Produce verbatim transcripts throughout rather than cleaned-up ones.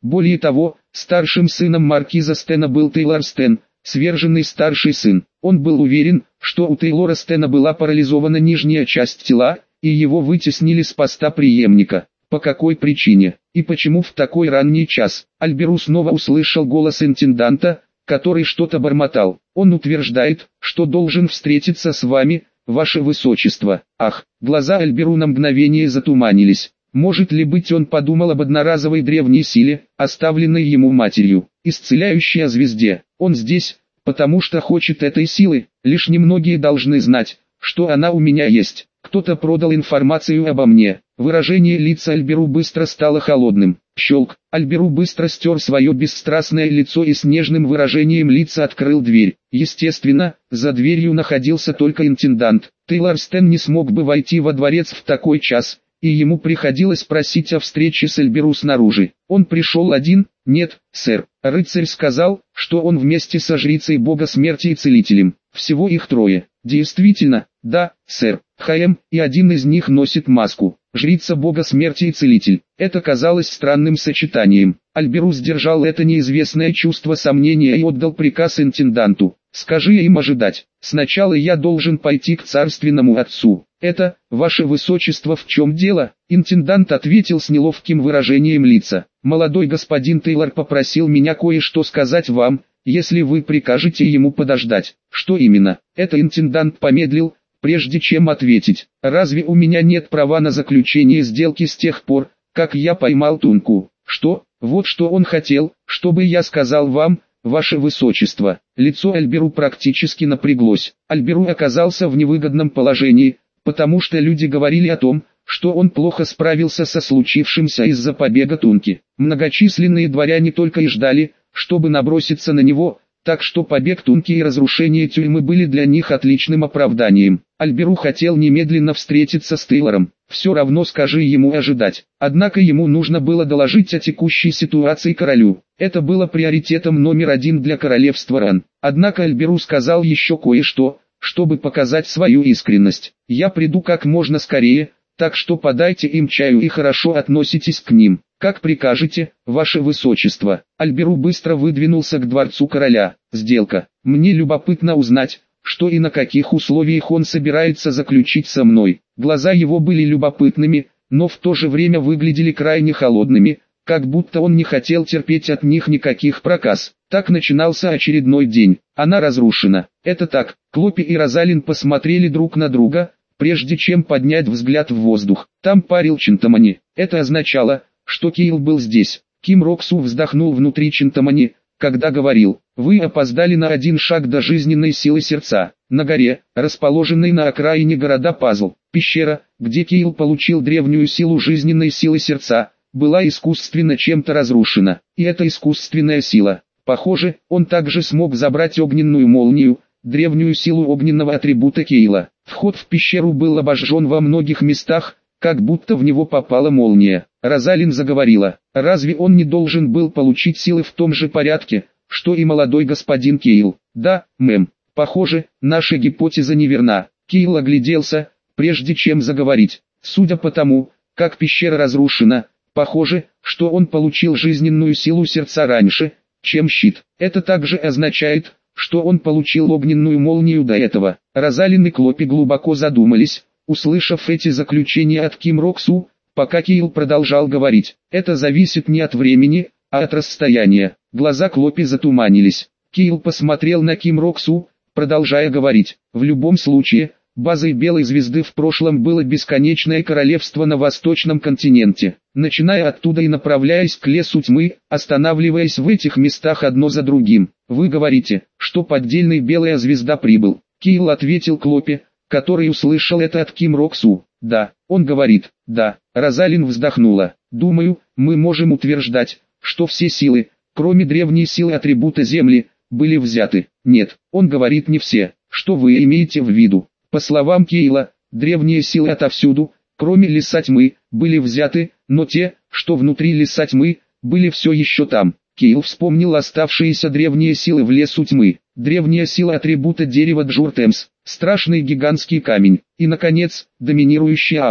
Более того, старшим сыном маркиза Стена был Тейлор Стен, сверженный старший сын. Он был уверен, что у Тейлора Стена была парализована нижняя часть тела, и его вытеснили с поста преемника. По какой причине и почему в такой ранний час? Альберу снова услышал голос интенданта, который что-то бормотал. Он утверждает, что должен встретиться с вами, ваше высочество. Ах, глаза Альберу на мгновение затуманились. Может ли быть, он подумал об одноразовой древней силе, оставленной ему матерью, исцеляющей о звезде. Он здесь, потому что хочет этой силы. Лишь немногие должны знать, что она у меня есть. Кто-то продал информацию обо мне. Выражение лица Альберу быстро стало холодным. Щелк. Альберу быстро стер свое бесстрастное лицо и с нежным выражением лица открыл дверь. Естественно, за дверью находился только интендант. Тейлор Стен не смог бы войти во дворец в такой час, и ему приходилось просить о встрече с Альберу снаружи. Он пришел один? Нет, сэр. Рыцарь сказал, что он вместе со жрицей бога смерти и целителем. Всего их трое. Действительно, да, сэр. Хаем, и один из них носит маску. Жрица бога смерти и целитель. Это казалось странным сочетанием. Альберу сдержал это неизвестное чувство сомнения и отдал приказ интенданту. «Скажи им ожидать. Сначала я должен пойти к царственному отцу». «Это, ваше высочество, в чем дело?» Интендант ответил с неловким выражением лица. «Молодой господин Тейлор попросил меня кое-что сказать вам, если вы прикажете ему подождать». «Что именно?» Это интендант помедлил, прежде чем ответить. «Разве у меня нет права на заключение сделки с тех пор, как я поймал Тунку?» «Что? Вот что он хотел, чтобы я сказал вам, ваше высочество». Лицо Альберу практически напряглось. Альберу оказался в невыгодном положении, потому что люди говорили о том, что он плохо справился со случившимся из-за побега Тунки. Многочисленные дворяне только и ждали, чтобы наброситься на него, так что побег Тунки и разрушение тюрьмы были для них отличным оправданием. Альберу хотел немедленно встретиться с Тейлором. «Все равно скажи ему ожидать». Однако ему нужно было доложить о текущей ситуации королю. Это было приоритетом номер один для королевства Ран. Однако Альберу сказал еще кое-что, чтобы показать свою искренность. «Я приду как можно скорее, так что подайте им чаю и хорошо относитесь к ним». «Как прикажете, ваше высочество». Альберу быстро выдвинулся к дворцу короля. «Сделка. Мне любопытно узнать, что и на каких условиях он собирается заключить со мной». Глаза его были любопытными, но в то же время выглядели крайне холодными, как будто он не хотел терпеть от них никаких проказ. Так начинался очередной день. Она разрушена. Это так. Клопи и Розалин посмотрели друг на друга, прежде чем поднять взгляд в воздух. Там парил Чинтамани. Это означало, что Кейл был здесь. Ким Роксу вздохнул внутри Чинтамани, когда говорил: «Вы опоздали на один шаг до жизненной силы сердца». На горе, расположенной на окраине города Пазл, пещера, где Кейл получил древнюю силу жизненной силы сердца, была искусственно чем-то разрушена. И эта искусственная сила, похоже, он также смог забрать огненную молнию, древнюю силу огненного атрибута Кейла. Вход в пещеру был обожжен во многих местах, как будто в него попала молния. Розалин заговорила: «Разве он не должен был получить силы в том же порядке, что и молодой господин Кейл?» «Да, мэм. Похоже, наша гипотеза неверна». Кейл огляделся, прежде чем заговорить. «Судя по тому, как пещера разрушена, похоже, что он получил жизненную силу сердца раньше, чем щит. Это также означает, что он получил огненную молнию до этого». Розалин и Клопи глубоко задумались, услышав эти заключения от Ким Роксу, пока Кейл продолжал говорить. «Это зависит не от времени, а от расстояния». Глаза Клопи затуманились. Кейл посмотрел на Ким Роксу, продолжая говорить: «В любом случае, базой Белой Звезды в прошлом было бесконечное королевство на восточном континенте. Начиная оттуда и направляясь к лесу тьмы, останавливаясь в этих местах одно за другим. Вы говорите, что поддельный Белая Звезда прибыл?» Кейл ответил Клопи, который услышал это от Ким Роксу. «Да, он говорит, да». Розалин вздохнула. «Думаю, мы можем утверждать, что все силы, кроме древней силы атрибута Земли, были взяты». «Нет, он говорит не все. Что вы имеете в виду?» По словам Кейла, древние силы отовсюду, кроме леса тьмы, были взяты, но те, что внутри леса тьмы, были все еще там. Кейл вспомнил оставшиеся древние силы в лесу тьмы. Древняя сила атрибута дерева Джуртемс, страшный гигантский камень, и, наконец, доминирующая аура.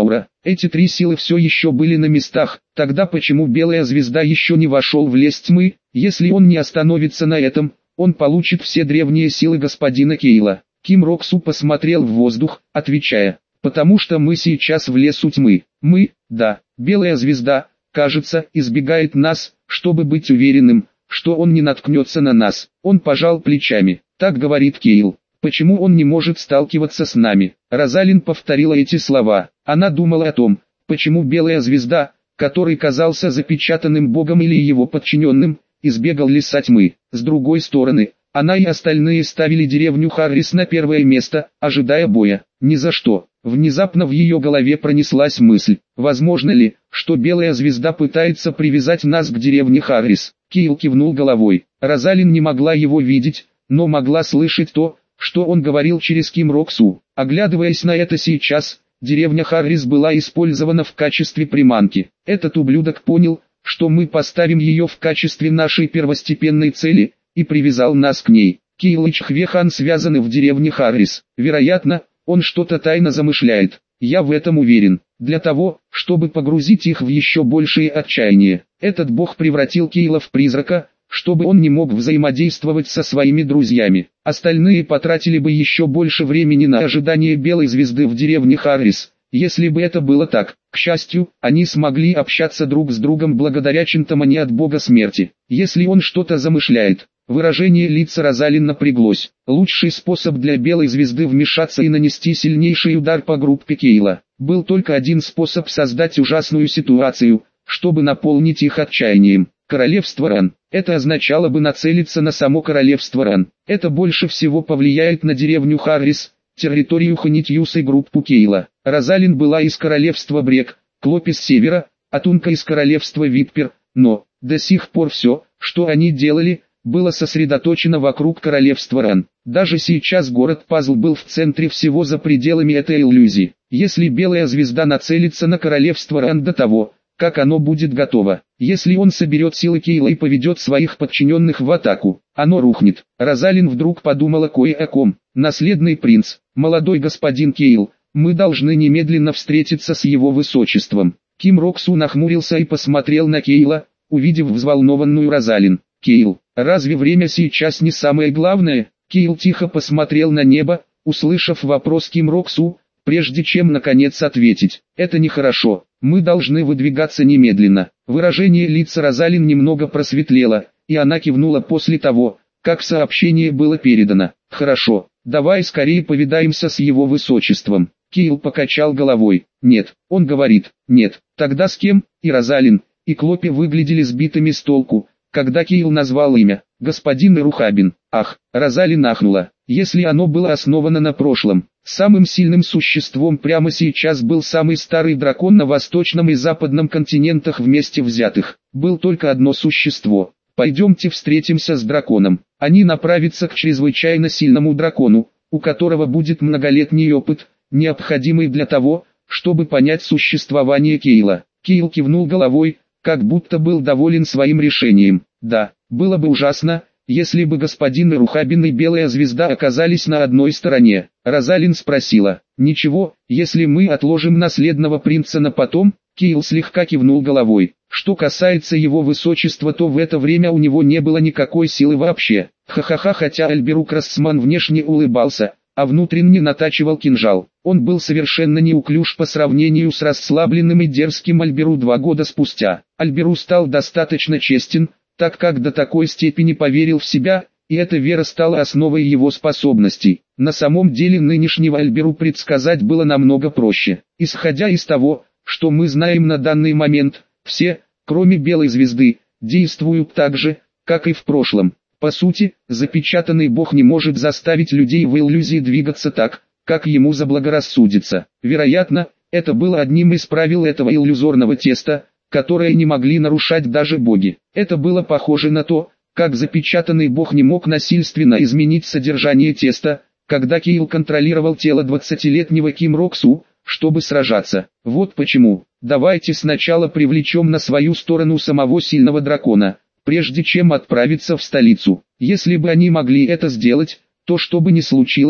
Эти три силы все еще были на местах. Тогда почему Белая Звезда еще не вошел в лес тьмы? Если он не остановится на этом, он получит все древние силы господина Кейла. Ким Роксу посмотрел в воздух, отвечая: «Потому что мы сейчас в лесу тьмы. Мы, да, Белая Звезда, кажется, избегает нас, чтобы быть уверенным, что он не наткнется на нас». Он пожал плечами. «Так говорит Кейл. Почему он не может сталкиваться с нами?» Розалин повторила эти слова. Она думала о том, почему Белая Звезда, который казался запечатанным богом или его подчиненным, избегал леса тьмы. С другой стороны, она и остальные ставили деревню Харрис на первое место, ожидая боя. Ни за что. Внезапно в ее голове пронеслась мысль: возможно ли, что Белая Звезда пытается привязать нас к деревне Харрис? Кейл кивнул головой. Розалин не могла его видеть, но могла слышать то, что он говорил через Ким Роксу. Оглядываясь на это сейчас, деревня Харрис была использована в качестве приманки. Этот ублюдок понял, что мы поставим ее в качестве нашей первостепенной цели, и привязал нас к ней. Кейл и Чхвехан связаны в деревне Харрис. Вероятно, он что-то тайно замышляет. Я в этом уверен. Для того, чтобы погрузить их в еще большее отчаяние, этот бог превратил Кейла в призрака, чтобы он не мог взаимодействовать со своими друзьями. Остальные потратили бы еще больше времени на ожидание Белой Звезды в деревне Харрис, если бы это было так. К счастью, они смогли общаться друг с другом благодаря Чинтамани от бога смерти. Если он что-то замышляет, выражение лица Розалин напряглось. Лучший способ для Белой Звезды вмешаться и нанести сильнейший удар по группе Кейла. Был только один способ: создать ужасную ситуацию, чтобы наполнить их отчаянием. Королевство Ран. Это означало бы нацелиться на само королевство Ран. Это больше всего повлияет на деревню Харрис, территорию Ханитьюс и группу Кейла. Розалин была из королевства Брек, Клопи с севера, а Тунка из королевства Виппер, но, до сих пор все, что они делали, было сосредоточено вокруг королевства Ран. Даже сейчас город-пазл был в центре всего за пределами этой иллюзии. Если Белая Звезда нацелится на королевство Ран до того, как оно будет готово, если он соберет силы Кейла и поведет своих подчиненных в атаку, оно рухнет. Розалин вдруг подумала кое о ком. Наследный принц, молодой господин Кейл, мы должны немедленно встретиться с его высочеством. Ким Роксу нахмурился и посмотрел на Кейла, увидев взволнованную Розалин. Кейл, разве время сейчас не самое главное? Кейл тихо посмотрел на небо, услышав вопрос Ким Роксу, прежде чем наконец ответить. Это нехорошо. Мы должны выдвигаться немедленно. Выражение лица Розалин немного просветлело, и она кивнула после того, как сообщение было передано. Хорошо, давай скорее повидаемся с его высочеством. Кейл покачал головой. Нет, он говорит, нет. Тогда с кем? И Розалин, и Клопи выглядели сбитыми с толку, когда Кейл назвал имя. Господин Ирухабин. Ах, Розалин ахнула. Если оно было основано на прошлом, самым сильным существом прямо сейчас был самый старый дракон на восточном и западном континентах вместе взятых. Был только одно существо. Пойдемте встретимся с драконом. Они направятся к чрезвычайно сильному дракону, у которого будет многолетний опыт, необходимый для того, чтобы понять существование Кейла. Кейл кивнул головой, как будто был доволен своим решением. Да, было бы ужасно, если бы господин Ирухабин и Белая Звезда оказались на одной стороне. Розалин спросила: «Ничего, если мы отложим наследного принца на потом?» Кейл слегка кивнул головой. Что касается его высочества, то в это время у него не было никакой силы вообще. Ха-ха-ха, хотя Альберук Рассман внешне улыбался, а внутренне натачивал кинжал. Он был совершенно неуклюж по сравнению с расслабленным и дерзким Альберу два года спустя. Альберу стал достаточно честен, так как до такой степени поверил в себя, и эта вера стала основой его способностей. На самом деле нынешнего Альберу предсказать было намного проще. Исходя из того, что мы знаем на данный момент, все, кроме Белой Звезды, действуют так же, как и в прошлом. По сути, запечатанный бог не может заставить людей в иллюзии двигаться так, как ему заблагорассудится. Вероятно, это было одним из правил этого иллюзорного теста, которые не могли нарушать даже боги. Это было похоже на то, как запечатанный бог не мог насильственно изменить содержание теста, когда Кейл контролировал тело двадцатилетнего Ким Роксу, чтобы сражаться. Вот почему. Давайте сначала привлечем на свою сторону самого сильного дракона, прежде чем отправиться в столицу. Если бы они могли это сделать, то что бы ни случилось,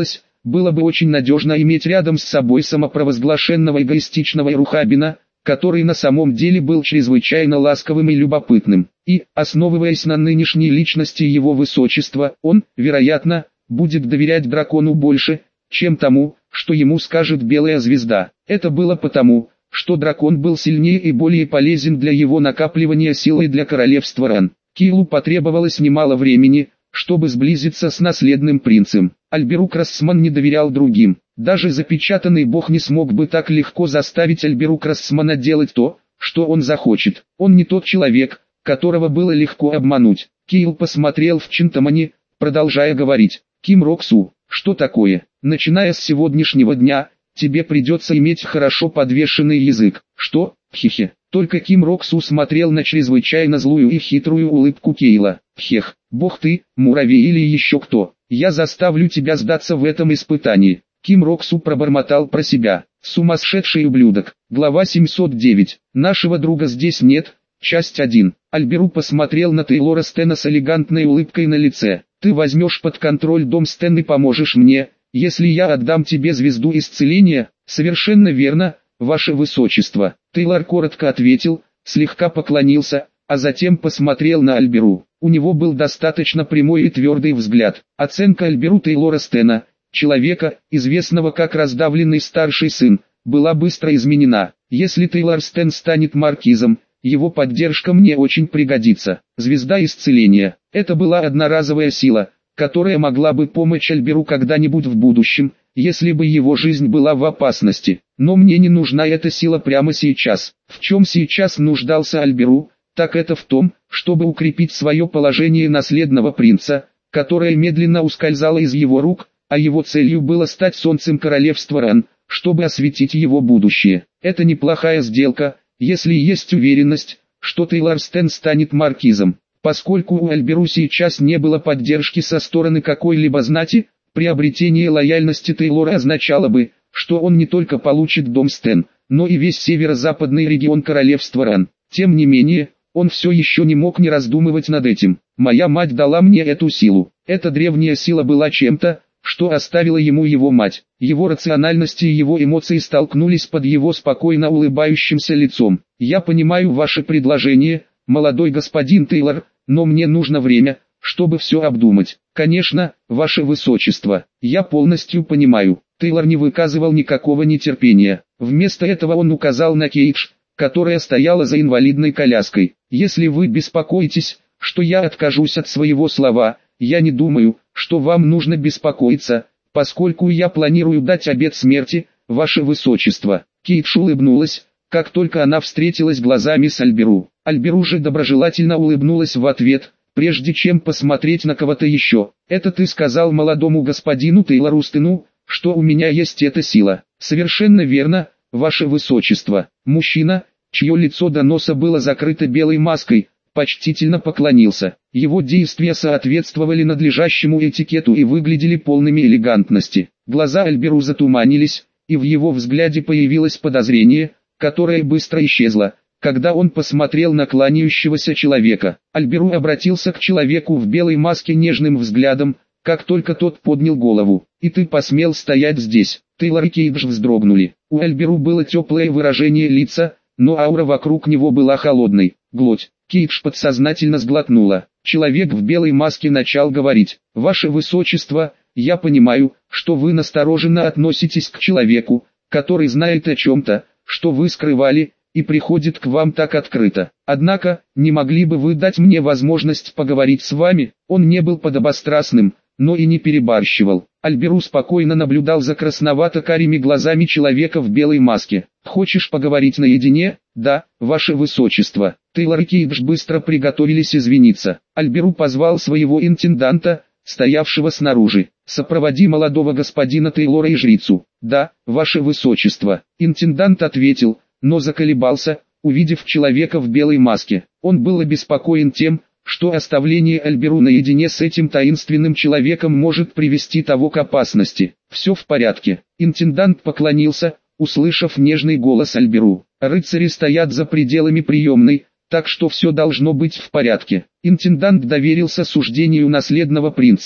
было бы очень надежно иметь рядом с собой самопровозглашенного эгоистичного Ирухабина, который на самом деле был чрезвычайно ласковым и любопытным. И, основываясь на нынешней личности его высочества, он, вероятно, будет доверять дракону больше, чем тому, что ему скажет Белая Звезда. Это было потому, что дракон был сильнее и более полезен для его накапливания силы для королевства Ран. Киилу потребовалось немало времени, чтобы сблизиться с наследным принцем. Альберук Рассман не доверял другим. Даже запечатанный бог не смог бы так легко заставить Альберук Рассмана делать то, что он захочет. Он не тот человек, которого было легко обмануть. Киил посмотрел в Чинтамани, продолжая говорить. Ким Роксу, что такое? Начиная с сегодняшнего дня, тебе придется иметь хорошо подвешенный язык. Что? Хе-хе. Только Ким Роксу смотрел на чрезвычайно злую и хитрую улыбку Кейла. Хех, бог ты, муравей или еще кто? Я заставлю тебя сдаться в этом испытании. Ким Роксу пробормотал про себя. Сумасшедший ублюдок. Глава семьсот девять. Нашего друга здесь нет. Часть один. Альберу посмотрел на Тейлора Стена с элегантной улыбкой на лице. Ты возьмешь под контроль дом Стэн и поможешь мне, если я отдам тебе звезду исцеления? Совершенно верно, ваше высочество. Тейлор коротко ответил, слегка поклонился, а затем посмотрел на Альберу. У него был достаточно прямой и твердый взгляд. Оценка Альберу Тейлора Стена, человека, известного как раздавленный старший сын, была быстро изменена. Если Тейлор Стен станет маркизом, его поддержка мне очень пригодится. Звезда исцеления. Это была одноразовая сила, которая могла бы помочь Альберу когда-нибудь в будущем, если бы его жизнь была в опасности. Но мне не нужна эта сила прямо сейчас. В чем сейчас нуждался Альберу, так это в том, чтобы укрепить свое положение наследного принца, которое медленно ускользало из его рук, а его целью было стать солнцем королевства Ран, чтобы осветить его будущее. Это неплохая сделка, если есть уверенность, что Тейлор Стен станет маркизом. Поскольку у Альберу сейчас не было поддержки со стороны какой-либо знати, приобретение лояльности Тейлора означало бы, что он не только получит дом Стен, но и весь северо-западный регион королевства Ран. Тем не менее, он все еще не мог не раздумывать над этим. Моя мать дала мне эту силу. Эта древняя сила была чем-то, что оставила ему его мать. Его рациональность и его эмоции столкнулись под его спокойно улыбающимся лицом. Я понимаю ваше предложение, молодой господин Тейлор, но мне нужно время, чтобы все обдумать. Конечно, ваше высочество, я полностью понимаю. Тейлор не выказывал никакого нетерпения. Вместо этого он указал на Кейдж, которая стояла за инвалидной коляской. Если вы беспокоитесь, что я откажусь от своего слова, я не думаю, что вам нужно беспокоиться, поскольку я планирую дать обет смерти, ваше высочество. Кейдж улыбнулась, как только она встретилась глазами с Альберу. Альберу же доброжелательно улыбнулась в ответ, прежде чем посмотреть на кого-то еще. «Это ты сказал молодому господину Тейлору Стену, что у меня есть эта сила?» «Совершенно верно, ваше высочество». Мужчина, чье лицо до носа было закрыто белой маской, почтительно поклонился. Его действия соответствовали надлежащему этикету и выглядели полными элегантности. Глаза Альберу затуманились, и в его взгляде появилось подозрение, которое быстро исчезло, когда он посмотрел на кланяющегося человека. Альберу обратился к человеку в белой маске нежным взглядом, как только тот поднял голову. «И ты посмел стоять здесь?» Тейлор и Кейдж вздрогнули. У Альберу было теплое выражение лица, но аура вокруг него была холодной. «Глоть!» Кейдж подсознательно сглотнула. Человек в белой маске начал говорить. «Ваше высочество, я понимаю, что вы настороженно относитесь к человеку, который знает о чем-то, что вы скрывали, и приходит к вам так открыто. Однако, не могли бы вы дать мне возможность поговорить с вами?» Он не был подобострастным, но и не перебарщивал. Альберу спокойно наблюдал за красновато-карими глазами человека в белой маске. «Хочешь поговорить наедине?» «Да, ваше высочество». Тейлор и Кейдж быстро приготовились извиниться. Альберу позвал своего интенданта, стоявшего снаружи. «Сопроводи молодого господина Тейлора и жрицу». «Да, ваше высочество». Интендант ответил, но заколебался, увидев человека в белой маске. Он был обеспокоен тем, что оставление Альберу наедине с этим таинственным человеком может привести того к опасности. «Все в порядке». Интендант поклонился, услышав нежный голос Альберу. «Рыцари стоят за пределами приемной, так что все должно быть в порядке». Интендант доверился суждению наследного принца,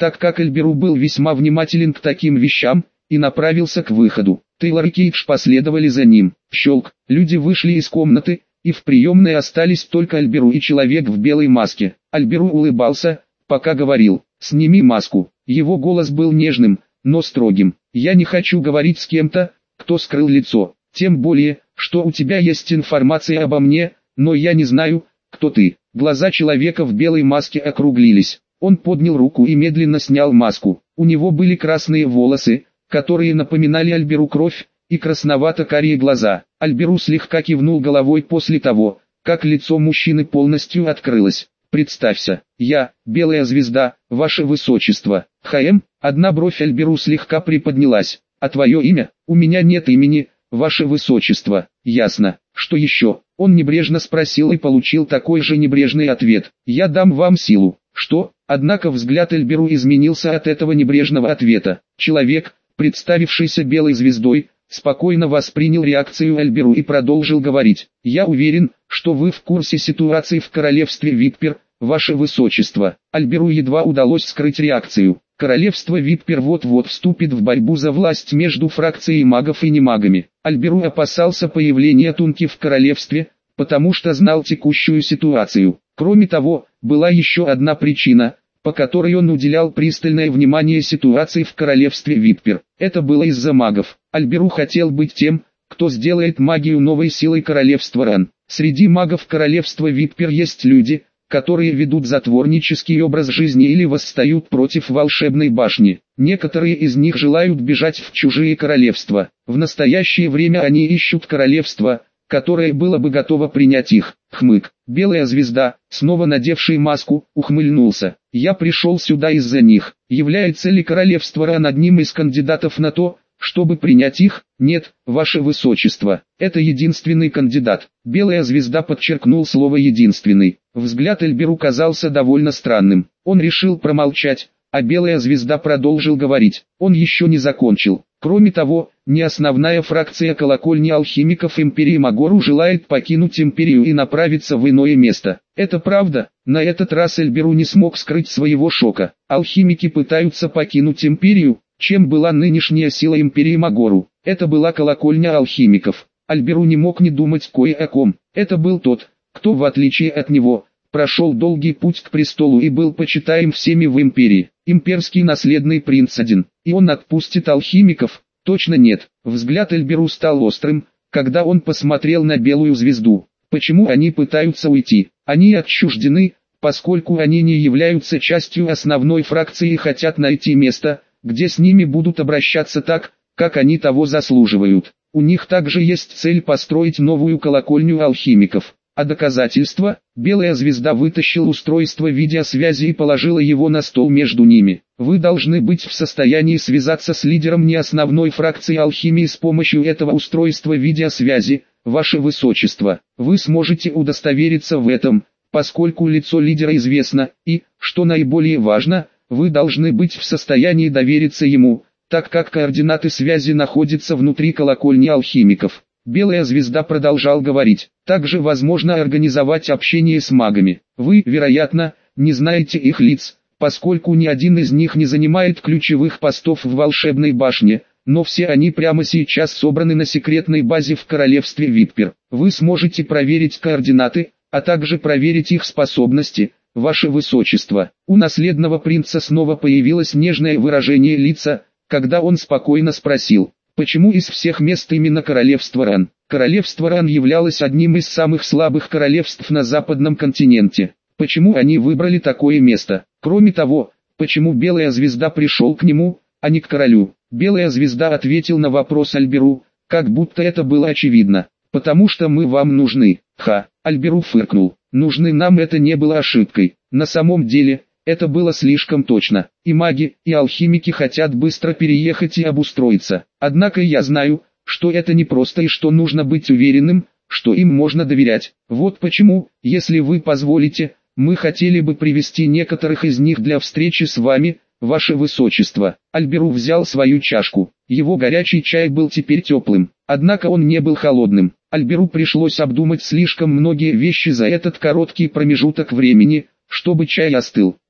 так как Альберу был весьма внимателен к таким вещам, и направился к выходу. Тейлор и Кейдж последовали за ним. Щелк, люди вышли из комнаты, и в приемной остались только Альберу и человек в белой маске. Альберу улыбался, пока говорил: «Сними маску». Его голос был нежным, но строгим. «Я не хочу говорить с кем-то, кто скрыл лицо. Тем более, что у тебя есть информация обо мне, но я не знаю, кто ты». Глаза человека в белой маске округлились. Он поднял руку и медленно снял маску. У него были красные волосы, которые напоминали Альберу кровь, и красновато-карие глаза. Альберу слегка кивнул головой после того, как лицо мужчины полностью открылось. «Представься, я, Белая Звезда, ваше высочество». «Ха-эм?» Одна бровь Альберу слегка приподнялась. «А твое имя?» «У меня нет имени, ваше высочество». «Ясно. Что еще?» Он небрежно спросил и получил такой же небрежный ответ. «Я дам вам силу». «Что?» Однако взгляд Альберу изменился от этого небрежного ответа. Человек, представившийся Белой Звездой, спокойно воспринял реакцию Альберу и продолжил говорить. «Я уверен, что вы в курсе ситуации в королевстве Виппер, ваше высочество». Альберу едва удалось скрыть реакцию. Королевство Виппер вот-вот вступит в борьбу за власть между фракцией магов и немагами. Альберу опасался появления Тунки в королевстве, потому что знал текущую ситуацию. Кроме того, была еще одна причина, по которой он уделял пристальное внимание ситуации в королевстве Виппер. Это было из-за магов. Альберу хотел быть тем, кто сделает магию новой силой королевства Ран. Среди магов королевства Виппер есть люди, которые ведут затворнический образ жизни или восстают против волшебной башни. Некоторые из них желают бежать в чужие королевства. В настоящее время они ищут королевство, которое было бы готово принять их. Хмык. Белая Звезда, снова надевший маску, ухмыльнулся. «Я пришел сюда из-за них». Является ли королевство Ран одним из кандидатов на то, чтобы принять их? Нет, ваше высочество. Это единственный кандидат. Белая Звезда подчеркнул слово «единственный». Взгляд Альберу казался довольно странным. Он решил промолчать, а Белая Звезда продолжил говорить. Он еще не закончил. Кроме того, не основная фракция колокольни алхимиков Империи Магору желает покинуть Империю и направиться в иное место. Это правда? На этот раз Альберу не смог скрыть своего шока. Алхимики пытаются покинуть Империю? Чем была нынешняя сила Империи Магору? Это была колокольня алхимиков. Альберу не мог не думать кое о ком. Это был тот, кто, в отличие от него, прошел долгий путь к престолу и был почитаем всеми в Империи. Имперский наследный принц один. И он отпустит алхимиков? Точно нет. Взгляд Альберу стал острым, когда он посмотрел на Белую Звезду. Почему они пытаются уйти? Они отчуждены, поскольку они не являются частью основной фракции и хотят найти место, где с ними будут обращаться так, как они того заслуживают. У них также есть цель построить новую колокольню алхимиков. А доказательства? Белая Звезда вытащил устройство видеосвязи и положила его на стол между ними. Вы должны быть в состоянии связаться с лидером неосновной фракции алхимии с помощью этого устройства видеосвязи, ваше высочество. Вы сможете удостовериться в этом, поскольку лицо лидера известно, и, что наиболее важно, вы должны быть в состоянии довериться ему, так как координаты связи находятся внутри колокольни алхимиков. Белая Звезда продолжал говорить. Также возможно организовать общение с магами. Вы, вероятно, не знаете их лиц, поскольку ни один из них не занимает ключевых постов в волшебной башне, но все они прямо сейчас собраны на секретной базе в королевстве Виппер. Вы сможете проверить координаты, а также проверить их способности, ваше высочество. У наследного принца снова появилось нежное выражение лица, когда он спокойно спросил. Почему из всех мест именно королевство Ран? Королевство Ран являлось одним из самых слабых королевств на западном континенте. Почему они выбрали такое место? Кроме того, почему Белая Звезда пришел к нему, а не к королю? Белая Звезда ответил на вопрос Альберу, как будто это было очевидно. Потому что мы вам нужны. Ха, Альберу фыркнул. Нужны нам это не было ошибкой. На самом деле, это было слишком точно. И маги, и алхимики хотят быстро переехать и обустроиться. Однако я знаю, что это непросто и что нужно быть уверенным, что им можно доверять. Вот почему, если вы позволите, мы хотели бы привести некоторых из них для встречи с вами, ваше высочество. Альберу взял свою чашку. Его горячий чай был теперь теплым, однако он не был холодным. Альберу пришлось обдумать слишком многие вещи за этот короткий промежуток времени, чтобы чай остыл.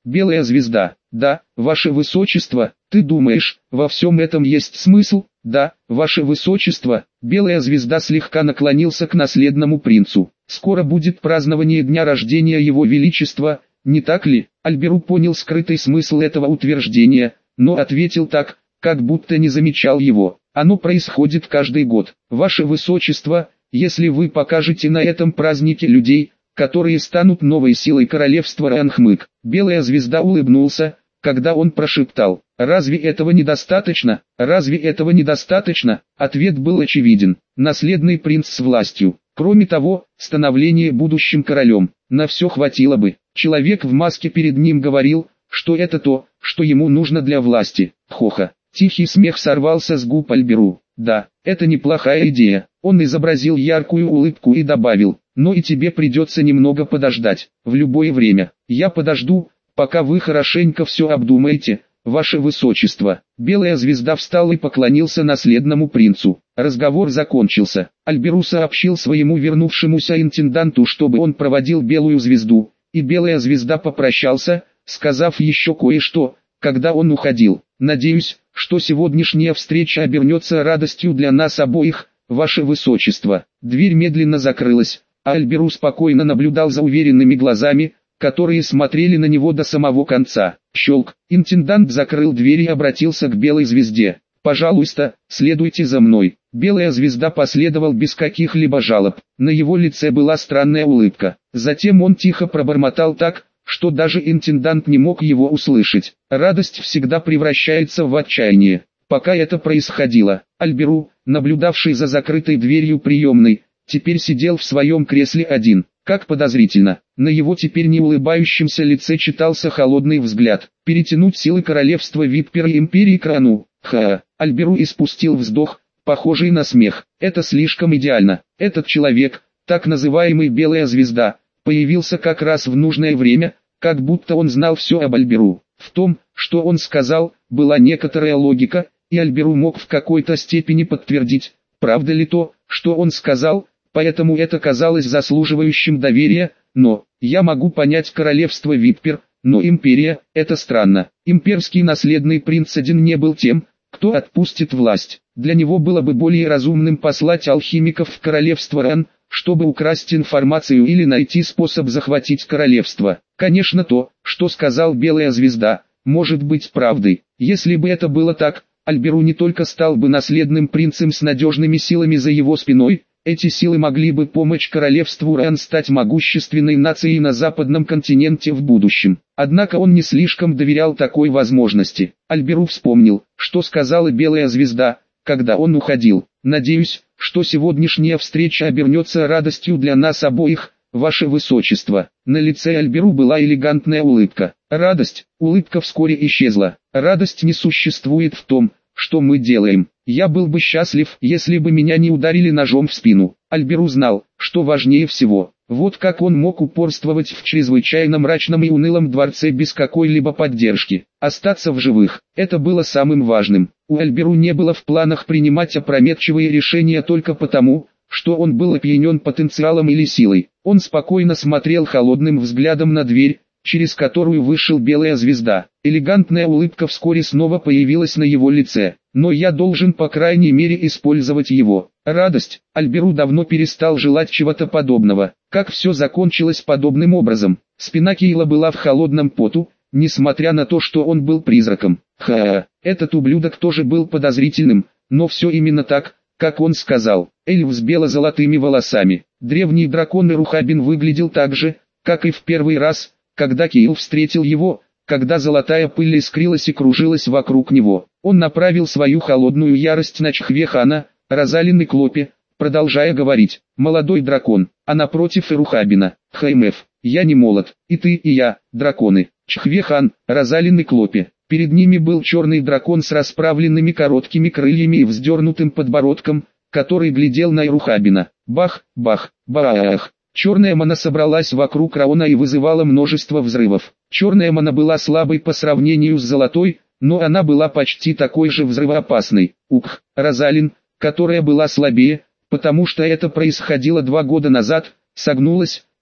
Белая звезда. Да, ваше высочество, ты думаешь, во всем этом есть смысл? Да, ваше высочество. Белая звезда слегка наклонился к наследному принцу. Скоро будет празднование дня рождения его величества, не так ли? Альберу понял скрытый смысл этого утверждения, но ответил так, как будто не замечал его. Оно происходит каждый год. Ваше высочество, если вы покажете на этом празднике людей, которые станут новой силой королевства Ранхмык. Белая звезда улыбнулся, когда он прошептал: «Разве этого недостаточно? Разве этого недостаточно?» Ответ был очевиден: наследный принц с властью. Кроме того, становление будущим королем. На все хватило бы. Человек в маске перед ним говорил, что это то, что ему нужно для власти. Хоха. Тихий смех сорвался с губ Альберу. Да, это неплохая идея. Он изобразил яркую улыбку и добавил: но и тебе придется немного подождать. В любое время. Я подожду, пока вы хорошенько все обдумаете, ваше высочество. Белая звезда встал и поклонился наследному принцу. Разговор закончился. Альберу сообщил своему вернувшемуся интенданту, чтобы он проводил белую звезду, и белая звезда попрощался, сказав еще кое-что, когда он уходил. Надеюсь, что сегодняшняя встреча обернется радостью для нас обоих, ваше высочество. Дверь медленно закрылась, а Альберу спокойно наблюдал за уверенными глазами, которые смотрели на него до самого конца. Щелк. Интендант закрыл дверь и обратился к белой звезде. «Пожалуйста, следуйте за мной». Белая звезда последовал без каких-либо жалоб. На его лице была странная улыбка. Затем он тихо пробормотал так, что даже интендант не мог его услышать. Радость всегда превращается в отчаяние. Пока это происходило, Альберу, наблюдавший за закрытой дверью приемной, теперь сидел в своем кресле один. Как подозрительно, на его теперь не улыбающемся лице читался холодный взгляд. Перетянуть силы королевства Виппера и империи к Рану. Ха, Альберу испустил вздох, похожий на смех. Это слишком идеально. Этот человек, так называемый Белая Звезда, появился как раз в нужное время, как будто он знал все об Альберу. В том, что он сказал, была некоторая логика, и Альберу мог в какой-то степени подтвердить, правда ли то, что он сказал, поэтому это казалось заслуживающим доверия, но, я могу понять королевство Виппер, но империя, это странно. Имперский наследный принц один не был тем, кто отпустит власть. Для него было бы более разумным послать алхимиков в королевство Ран, чтобы украсть информацию или найти способ захватить королевство. Конечно, то, что сказал Белая Звезда, может быть правдой. Если бы это было так, Альберу не только стал бы наследным принцем с надежными силами за его спиной, эти силы могли бы помочь королевству Ран стать могущественной нацией на западном континенте в будущем. Однако он не слишком доверял такой возможности. Альберу вспомнил, что сказала Белая Звезда, когда он уходил. «Надеюсь, что сегодняшняя встреча обернется радостью для нас обоих, ваше высочество». На лице Альберу была элегантная улыбка. Радость, улыбка вскоре исчезла. Радость не существует в том, что мы делаем. Я был бы счастлив, если бы меня не ударили ножом в спину. Альберу знал, что важнее всего. Вот как он мог упорствовать в чрезвычайно мрачном и унылом дворце без какой-либо поддержки. Остаться в живых, это было самым важным. У Альберу не было в планах принимать опрометчивые решения только потому, что он был опьянен потенциалом или силой. Он спокойно смотрел холодным взглядом на дверь, через которую вышел Белая Звезда. Элегантная улыбка вскоре снова появилась на его лице. Но я должен по крайней мере использовать его. Радость. Альберу давно перестал желать чего-то подобного. Как все закончилось подобным образом. Спина Кейла была в холодном поту, несмотря на то, что он был призраком. Ха, этот ублюдок тоже был подозрительным, но все именно так, как он сказал. Эльф с бело-золотыми волосами. Древний дракон Ирухабин выглядел так же, как и в первый раз, когда Кейл встретил его, когда золотая пыль искрилась и кружилась вокруг него. Он направил свою холодную ярость на Чхвехана, Розалин и Клопе, продолжая говорить: «Молодой дракон, а напротив Ирухабина, Хаймеф, я не молод, и ты, и я, драконы». Чхвехан, Розалин и Клопе. Перед ними был черный дракон с расправленными короткими крыльями и вздернутым подбородком, который глядел на Ирухабина. Бах, бах, баах. Черная мана собралась вокруг Раона и вызывала множество взрывов. Черная мана была слабой по сравнению с золотой, но она была почти такой же взрывоопасной. Ух, Розалин, которая была слабее, потому что это происходило два года назад, согнулась,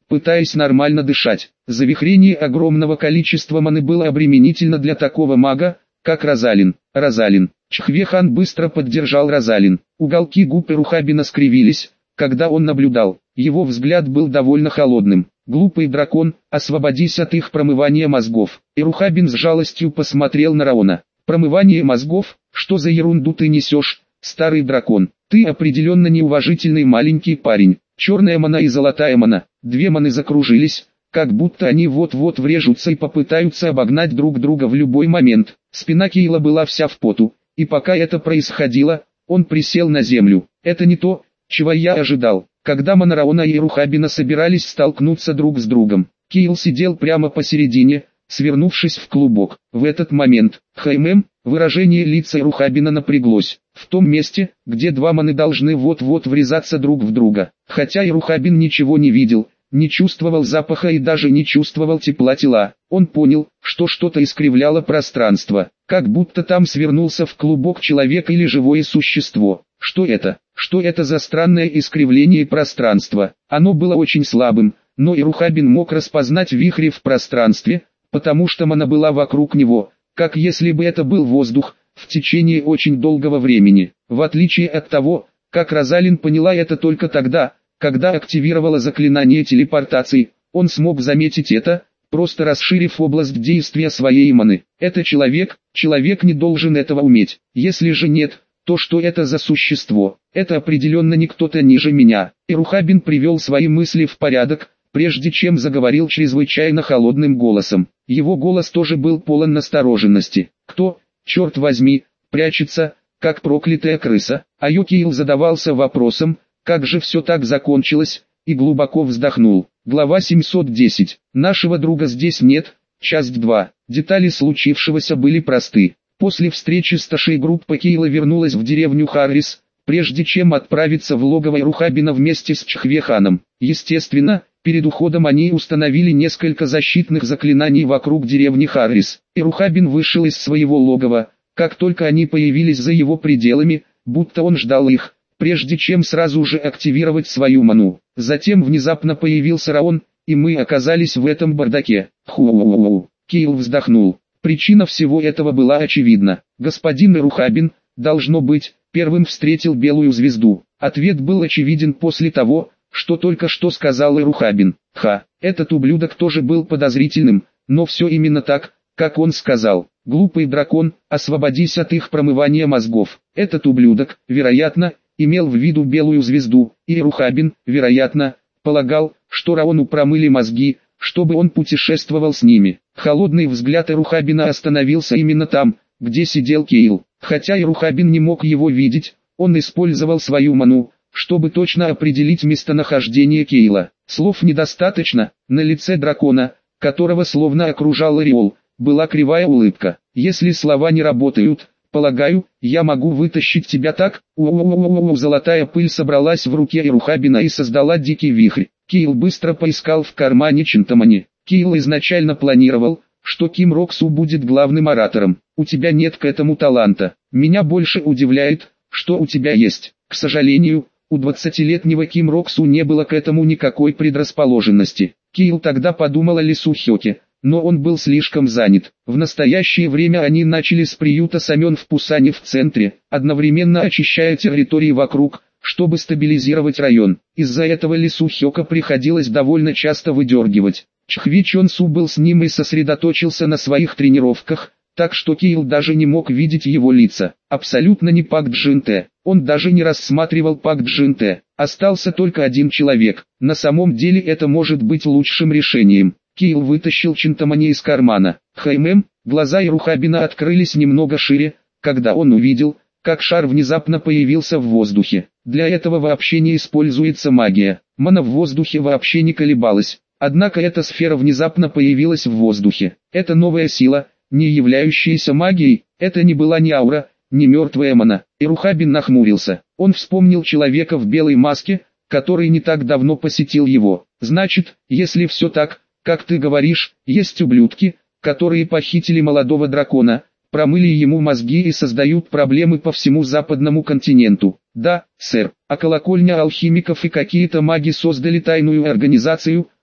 пытаясь нормально дышать. Завихрение огромного количества маны было обременительно для такого мага, как Розалин. Розалин. Чхве-хан быстро поддержал Розалин. Уголки губ Эрухабина скривились, когда он наблюдал. Его взгляд был довольно холодным. «Глупый дракон, освободись от их промывания мозгов». Эрухабин с жалостью посмотрел на Раона. «Промывание мозгов? Что за ерунду ты несешь, старый дракон? Ты определенно неуважительный маленький парень. Черная мана и золотая мана». Две маны закружились, как будто они вот-вот врежутся и попытаются обогнать друг друга в любой момент. Спина Кейла была вся в поту, и пока это происходило, он присел на землю. «Это не то, чего я ожидал». Когда мана Раона и Эрухабина собирались столкнуться друг с другом, Кейл сидел прямо посередине, свернувшись в клубок. В этот момент, «Хаймэм», выражение лица Эрухабина напряглось. В том месте, где два маны должны вот-вот врезаться друг в друга. Хотя Эрухабин ничего не видел, не чувствовал запаха и даже не чувствовал тепла тела, он понял, что что-то искривляло пространство, как будто там свернулся в клубок человек или живое существо. Что это? Что это за странное искривление пространства? Оно было очень слабым, но Эрухабин мог распознать вихри в пространстве, потому что мана была вокруг него, как если бы это был воздух, в течение очень долгого времени. В отличие от того, как Розалин поняла это только тогда, когда активировала заклинание телепортации, он смог заметить это, просто расширив область действия своей маны. Это человек, человек не должен этого уметь. Если же нет, то что это за существо? Это определенно не кто-то ниже меня. Эрухабин привел свои мысли в порядок, прежде чем заговорил чрезвычайно холодным голосом. Его голос тоже был полон настороженности. Кто, черт возьми, прячется, как проклятая крыса? А Йокиил задавался вопросом, как же все так закончилось, и глубоко вздохнул. Глава семьсот десять. Нашего друга здесь нет. Часть два. Детали случившегося были просты. После встречи с Ташей группа Кейла вернулась в деревню Харрис, прежде чем отправиться в логово Эрухабина вместе с Чхве-ханом. Естественно, перед уходом они установили несколько защитных заклинаний вокруг деревни Харрис. Эрухабин вышел из своего логова, как только они появились за его пределами, будто он ждал их, прежде чем сразу же активировать свою ману. Затем внезапно появился Раон, и мы оказались в этом бардаке. Ху-у-у-у. Кейл вздохнул. Причина всего этого была очевидна. Господин Эрухабин, должно быть, первым встретил белую звезду. Ответ был очевиден после того, что только что сказал Эрухабин. Ха, этот ублюдок тоже был подозрительным, но все именно так, как он сказал. Глупый дракон, освободись от их промывания мозгов. Этот ублюдок, вероятно, имел в виду белую звезду, и Эрухабин, вероятно, полагал, что Раону промыли мозги, чтобы он путешествовал с ними. Холодный взгляд Эрухабина остановился именно там, где сидел Кейл. Хотя Эрухабин не мог его видеть, он использовал свою ману, чтобы точно определить местонахождение Кейла. Слов недостаточно, на лице дракона, которого словно окружал ореол, была кривая улыбка. Если слова не работают, полагаю, я могу вытащить тебя так. У-у-у-у-у. Золотая пыль собралась в руке Эрухабина и создала дикий вихрь. Кейл быстро поискал в кармане Чинтамани. Кейл изначально планировал, что Ким Роксу будет главным оратором. У тебя нет к этому таланта. Меня больше удивляет, что у тебя есть. К сожалению, у двадцатилетнего Ким Роксу не было к этому никакой предрасположенности. Кейл тогда подумал о Лису Хёке, но он был слишком занят. В настоящее время они начали с приюта Самён в Пусане в центре, одновременно очищая территории вокруг, чтобы стабилизировать район. Из-за этого Лису Хёка приходилось довольно часто выдергивать. Чхви Чон Су был с ним и сосредоточился на своих тренировках, так что Кейл даже не мог видеть его лица. Абсолютно не Пак Джин-те. Он даже не рассматривал Пак Джин-те. Остался только один человек. На самом деле это может быть лучшим решением. Кейл вытащил Чинтамани из кармана. Хаймэм, глаза Эрухабина открылись немного шире, когда он увидел, как шар внезапно появился в воздухе. Для этого вообще не используется магия. Мана в воздухе вообще не колебалась. Однако эта сфера внезапно появилась в воздухе. Это новая сила, не являющаяся магией, это не была ни аура, ни мертвая мана. Эрухабин нахмурился. Он вспомнил человека в белой маске, который не так давно посетил его. Значит, если все так, как ты говоришь, есть ублюдки, которые похитили молодого дракона, промыли ему мозги и создают проблемы по всему западному континенту. Да, сэр, а колокольня алхимиков и какие-то маги создали тайную организацию,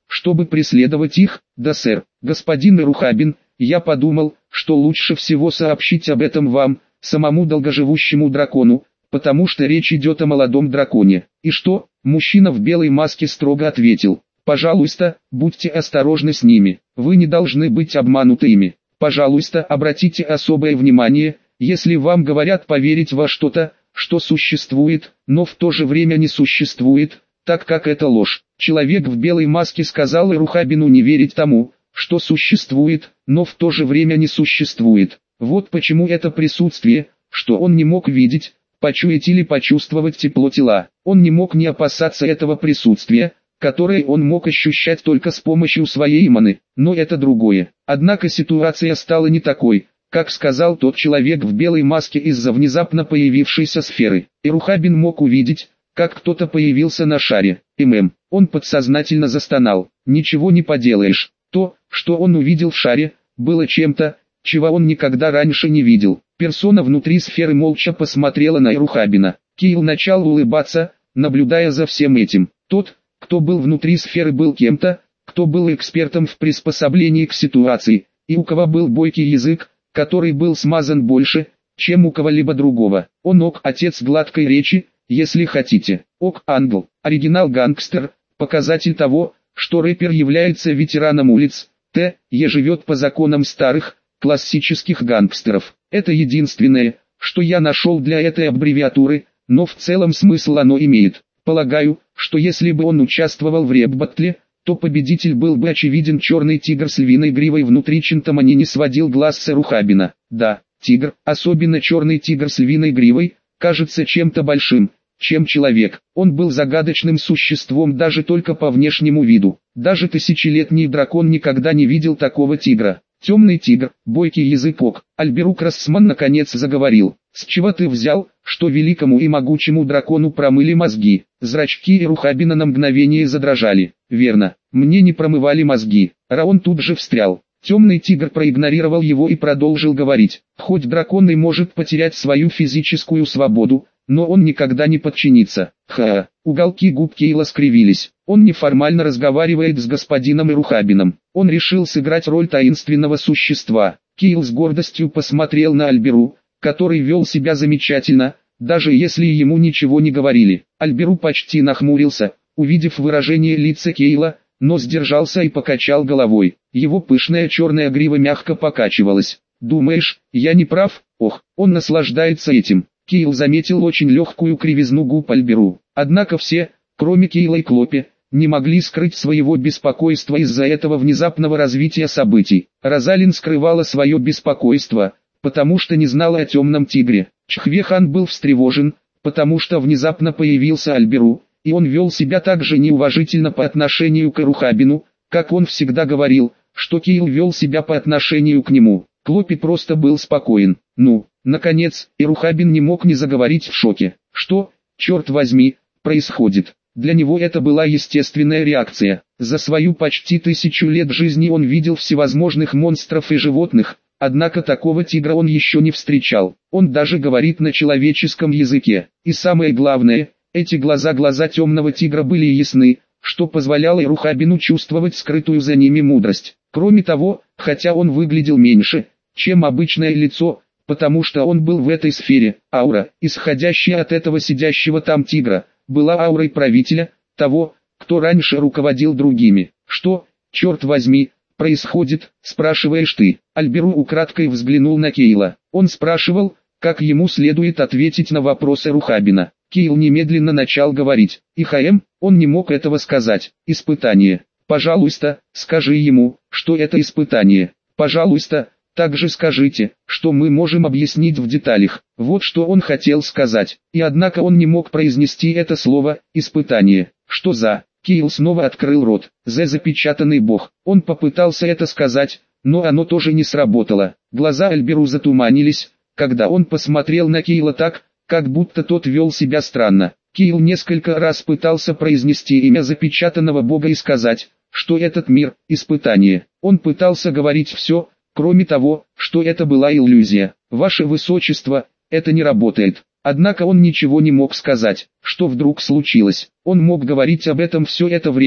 чтобы преследовать их? Да, сэр. Господин Ирухабин, я подумал, что лучше всего сообщить об этом вам, самому долгоживущему дракону, потому что речь идет о молодом драконе. И что? Мужчина в белой маске строго ответил. Пожалуйста, будьте осторожны с ними, вы не должны быть обмануты ими. Пожалуйста, обратите особое внимание, если вам говорят поверить во что-то, что существует, но в то же время не существует, так как это ложь. Человек в белой маске сказал Ирухабину не верить тому, что существует, но в то же время не существует. Вот почему это присутствие, что он не мог видеть, почуять или почувствовать тепло тела. Он не мог не опасаться этого присутствия, которое он мог ощущать только с помощью своей маны, но это другое. Однако ситуация стала не такой, как сказал тот человек в белой маске из-за внезапно появившейся сферы. Ирухабин мог увидеть, как кто-то появился на шаре. ММ. Он подсознательно застонал. Ничего не поделаешь. То, что он увидел в шаре, было чем-то, чего он никогда раньше не видел. Персона внутри сферы молча посмотрела на Ирухабина. Киил начал улыбаться, наблюдая за всем этим. Тот, кто был внутри сферы, был кем-то, кто был экспертом в приспособлении к ситуации, и у кого был бойкий язык, который был смазан больше, чем у кого-либо другого. Он ок, отец гладкой речи, если хотите. Ок, англ, оригинал гангстер, показатель того, что рэпер является ветераном улиц. Т. Е живет по законам старых, классических гангстеров. Это единственное, что я нашел для этой аббревиатуры, но в целом смысл оно имеет. Полагаю, что если бы он участвовал в рэп-баттле, то победитель был бы очевиден. Черный тигр с львиной гривой внутри Чинтамани не сводил глаз с Ирухабина. Да, тигр, особенно черный тигр с львиной гривой, кажется чем-то большим, чем человек. Он был загадочным существом даже только по внешнему виду. Даже тысячелетний дракон никогда не видел такого тигра. Темный тигр, бойкий языкок. Альберук Рассман наконец заговорил. С чего ты взял, что великому и могучему дракону промыли мозги? Зрачки Ирухабина на мгновение задрожали. Верно, мне не промывали мозги. Раон тут же встрял. Темный тигр проигнорировал его и продолжил говорить. Хоть дракон и может потерять свою физическую свободу, но он никогда не подчинится. Ха, уголки губ Кейла скривились. Он неформально разговаривает с господином Ирухабином. Он решил сыграть роль таинственного существа. Кейл с гордостью посмотрел на Альберу, который вел себя замечательно, даже если ему ничего не говорили. Альберу почти нахмурился, увидев выражение лица Кейла, но сдержался и покачал головой. Его пышная черная грива мягко покачивалась. «Думаешь, я не прав? Ох, он наслаждается этим». Кейл заметил очень легкую кривизну губ Альберу. Однако все, кроме Кейла и Клопи, не могли скрыть своего беспокойства из-за этого внезапного развития событий. Розалин скрывала свое беспокойство, потому что не знала о темном тигре. Чхвехан был встревожен, потому что внезапно появился Альберу, и он вел себя так же неуважительно по отношению к Ирухабину, как он всегда говорил, что Кейл вел себя по отношению к нему. Клопи просто был спокоен. Ну, наконец, Ирухабин не мог не заговорить в шоке. Что, черт возьми, происходит? Для него это была естественная реакция. За свою почти тысячу лет жизни он видел всевозможных монстров и животных, однако такого тигра он еще не встречал. Он даже говорит на человеческом языке. И самое главное, эти глаза глаза темного тигра были ясны, что позволяло Ирухабину чувствовать скрытую за ними мудрость. Кроме того, хотя он выглядел меньше, чем обычное лицо, потому что он был в этой сфере, аура, исходящая от этого сидящего там тигра, была аурой правителя, того, кто раньше руководил другими. Что, черт возьми, происходит, спрашиваешь ты? Альберу украдкой взглянул на Кейла. Он спрашивал, как ему следует ответить на вопросы Ирухабина. Кейл немедленно начал говорить. И ХМ, он не мог этого сказать. Испытание. Пожалуйста, скажи ему, что это испытание. Пожалуйста, также скажите, что мы можем объяснить в деталях. Вот что он хотел сказать. И однако он не мог произнести это слово «испытание». Что за... Кейл снова открыл рот. «Зе запечатанный бог». Он попытался это сказать, но оно тоже не сработало. Глаза Альберу затуманились, когда он посмотрел на Кейла так, как будто тот вел себя странно. Кейл несколько раз пытался произнести имя запечатанного бога и сказать, что этот мир – испытание. Он пытался говорить все, кроме того, что это была иллюзия. «Ваше Высочество, это не работает». Однако он ничего не мог сказать. Что вдруг случилось? Он мог говорить об этом все это время,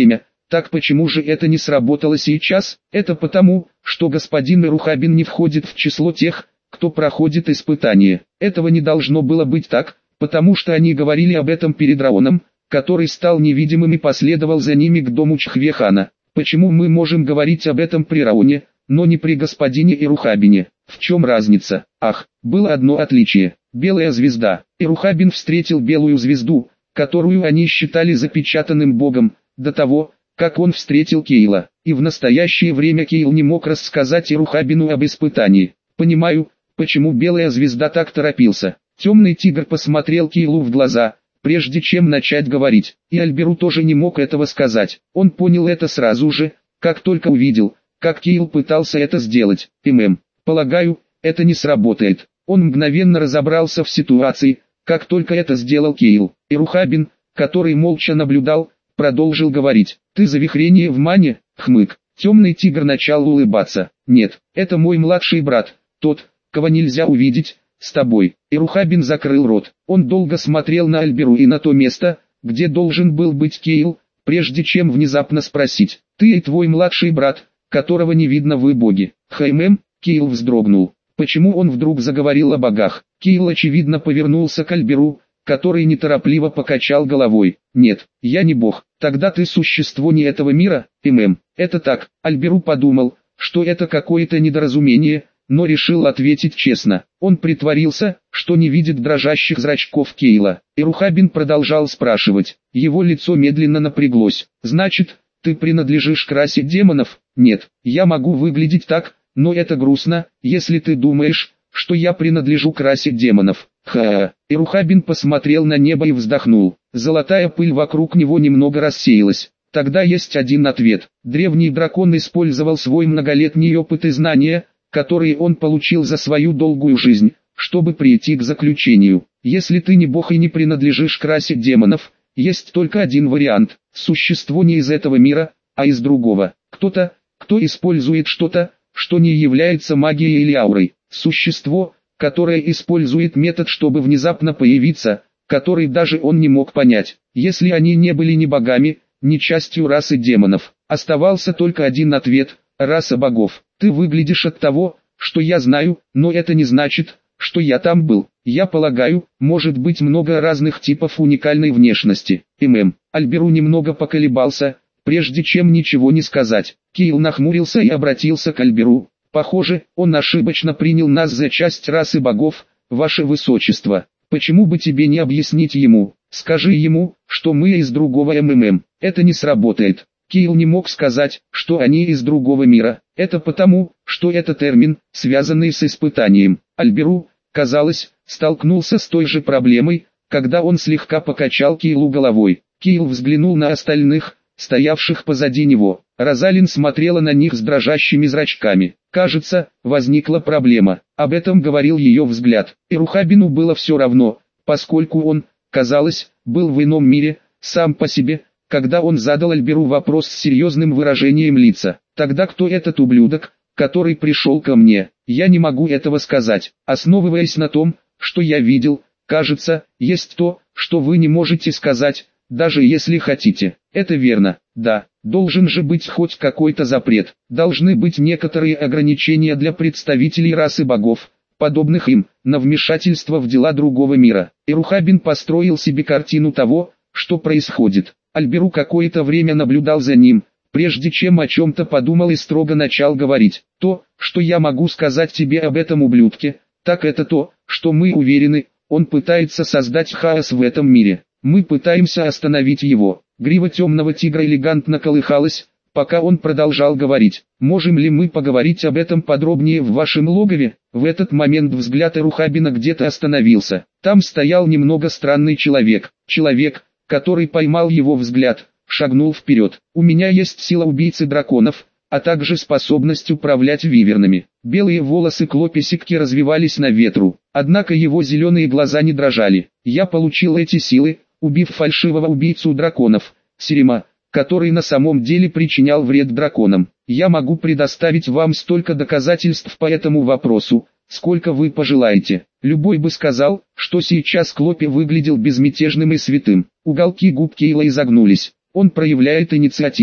Так почему же это не сработало сейчас? Это потому, что господин Эрухабин не входит в число тех, кто проходит испытание. Этого не должно было быть так, потому что они говорили об этом перед Раоном, который стал невидимым и последовал за ними к дому Чхвехана. Почему мы можем говорить об этом при Раоне, но не при господине Эрухабине? В чем разница? Ах, было одно отличие. Белая звезда. Эрухабин встретил белую звезду, которую они считали запечатанным богом, до того, как он встретил Кейла. И в настоящее время Кейл не мог рассказать Эрухабину об испытании. Понимаю, почему белая звезда так торопился. Темный тигр посмотрел Кейлу в глаза, прежде чем начать говорить. И Альберу тоже не мог этого сказать. Он понял это сразу же, как только увидел, как Кейл пытался это сделать. ММ. Полагаю, это не сработает. Он мгновенно разобрался в ситуации, как только это сделал Кейл. Эрухабин, который молча наблюдал, продолжил говорить. «Ты завихрение в мане?» Хмык. Темный тигр начал улыбаться. «Нет, это мой младший брат, тот, кого нельзя увидеть, с тобой». Эрухабин закрыл рот. Он долго смотрел на Альберу и на то место, где должен был быть Кейл, прежде чем внезапно спросить. «Ты и твой младший брат, которого не видно, вы боги?» «Хм-м», Кейл вздрогнул. Почему он вдруг заговорил о богах? Кейл очевидно повернулся к Альберу, который неторопливо покачал головой. «Нет, я не бог. Тогда ты существо не этого мира, ММ». «Это так». Альберу подумал, что это какое-то недоразумение, но решил ответить честно. Он притворился, что не видит дрожащих зрачков Кейла. Эрухабин продолжал спрашивать. Его лицо медленно напряглось. «Значит, ты принадлежишь к расе демонов?» «Нет, я могу выглядеть так, но это грустно, если ты думаешь, что я принадлежу к расе демонов». Ха-ха. Эрухабин посмотрел на небо и вздохнул. Золотая пыль вокруг него немного рассеялась. Тогда есть один ответ. Древний дракон использовал свой многолетний опыт и знания, которые он получил за свою долгую жизнь, чтобы прийти к заключению. Если ты не бог и не принадлежишь к расе демонов, есть только один вариант. Существо не из этого мира, а из другого. Кто-то, кто использует что-то, что не является магией или аурой. Существо, которое использует метод, чтобы внезапно появиться, который даже он не мог понять. Если они не были ни богами, ни частью расы демонов, оставался только один ответ – раса богов. Ты выглядишь от того, что я знаю, но это не значит, что я там был. Я полагаю, может быть много разных типов уникальной внешности. ММ. Альберу немного поколебался, прежде чем ничего не сказать. Кейл нахмурился и обратился к Альберу. Похоже, он ошибочно принял нас за часть расы богов, ваше высочество. Почему бы тебе не объяснить ему? Скажи ему, что мы из другого МММ. Это не сработает. Кейл не мог сказать, что они из другого мира. Это потому, что это термин, связанный с испытанием. Альберу, казалось, столкнулся с той же проблемой, когда он слегка покачал Кейлу головой. Кейл взглянул на остальных, стоявших позади него. Розалин смотрела на них с дрожащими зрачками. Кажется, возникла проблема. Об этом говорил ее взгляд. Эрухабину было все равно, поскольку он, казалось, был в ином мире, сам по себе, когда он задал Альберу вопрос с серьезным выражением лица. «Тогда кто этот ублюдок, который пришел ко мне?» «Я не могу этого сказать, основываясь на том, что я видел. Кажется, есть то, что вы не можете сказать, даже если хотите». «Это верно, да, должен же быть хоть какой-то запрет. Должны быть некоторые ограничения для представителей расы богов, подобных им, на вмешательство в дела другого мира». Эрухабин построил себе картину того, что происходит. Альберу какое-то время наблюдал за ним, прежде чем о чем-то подумал и строго начал говорить. «То, что я могу сказать тебе об этом ублюдке, так это то, что мы уверены, он пытается создать хаос в этом мире. Мы пытаемся остановить его». Грива темного тигра элегантно колыхалась, пока он продолжал говорить. «Можем ли мы поговорить об этом подробнее в вашем логове?» В этот момент взгляд Эрухабина где-то остановился. Там стоял немного странный человек. Человек, который поймал его взгляд, шагнул вперед. «У меня есть сила убийцы драконов, а также способность управлять вивернами». Белые волосы Клописикки развивались на ветру, однако его зеленые глаза не дрожали. «Я получил эти силы, убив фальшивого убийцу драконов, Сирима, который на самом деле причинял вред драконам. Я могу предоставить вам столько доказательств по этому вопросу, сколько вы пожелаете». Любой бы сказал, что сейчас Клопи выглядел безмятежным и святым. Уголки губ Кейла изогнулись. Он проявляет инициативу.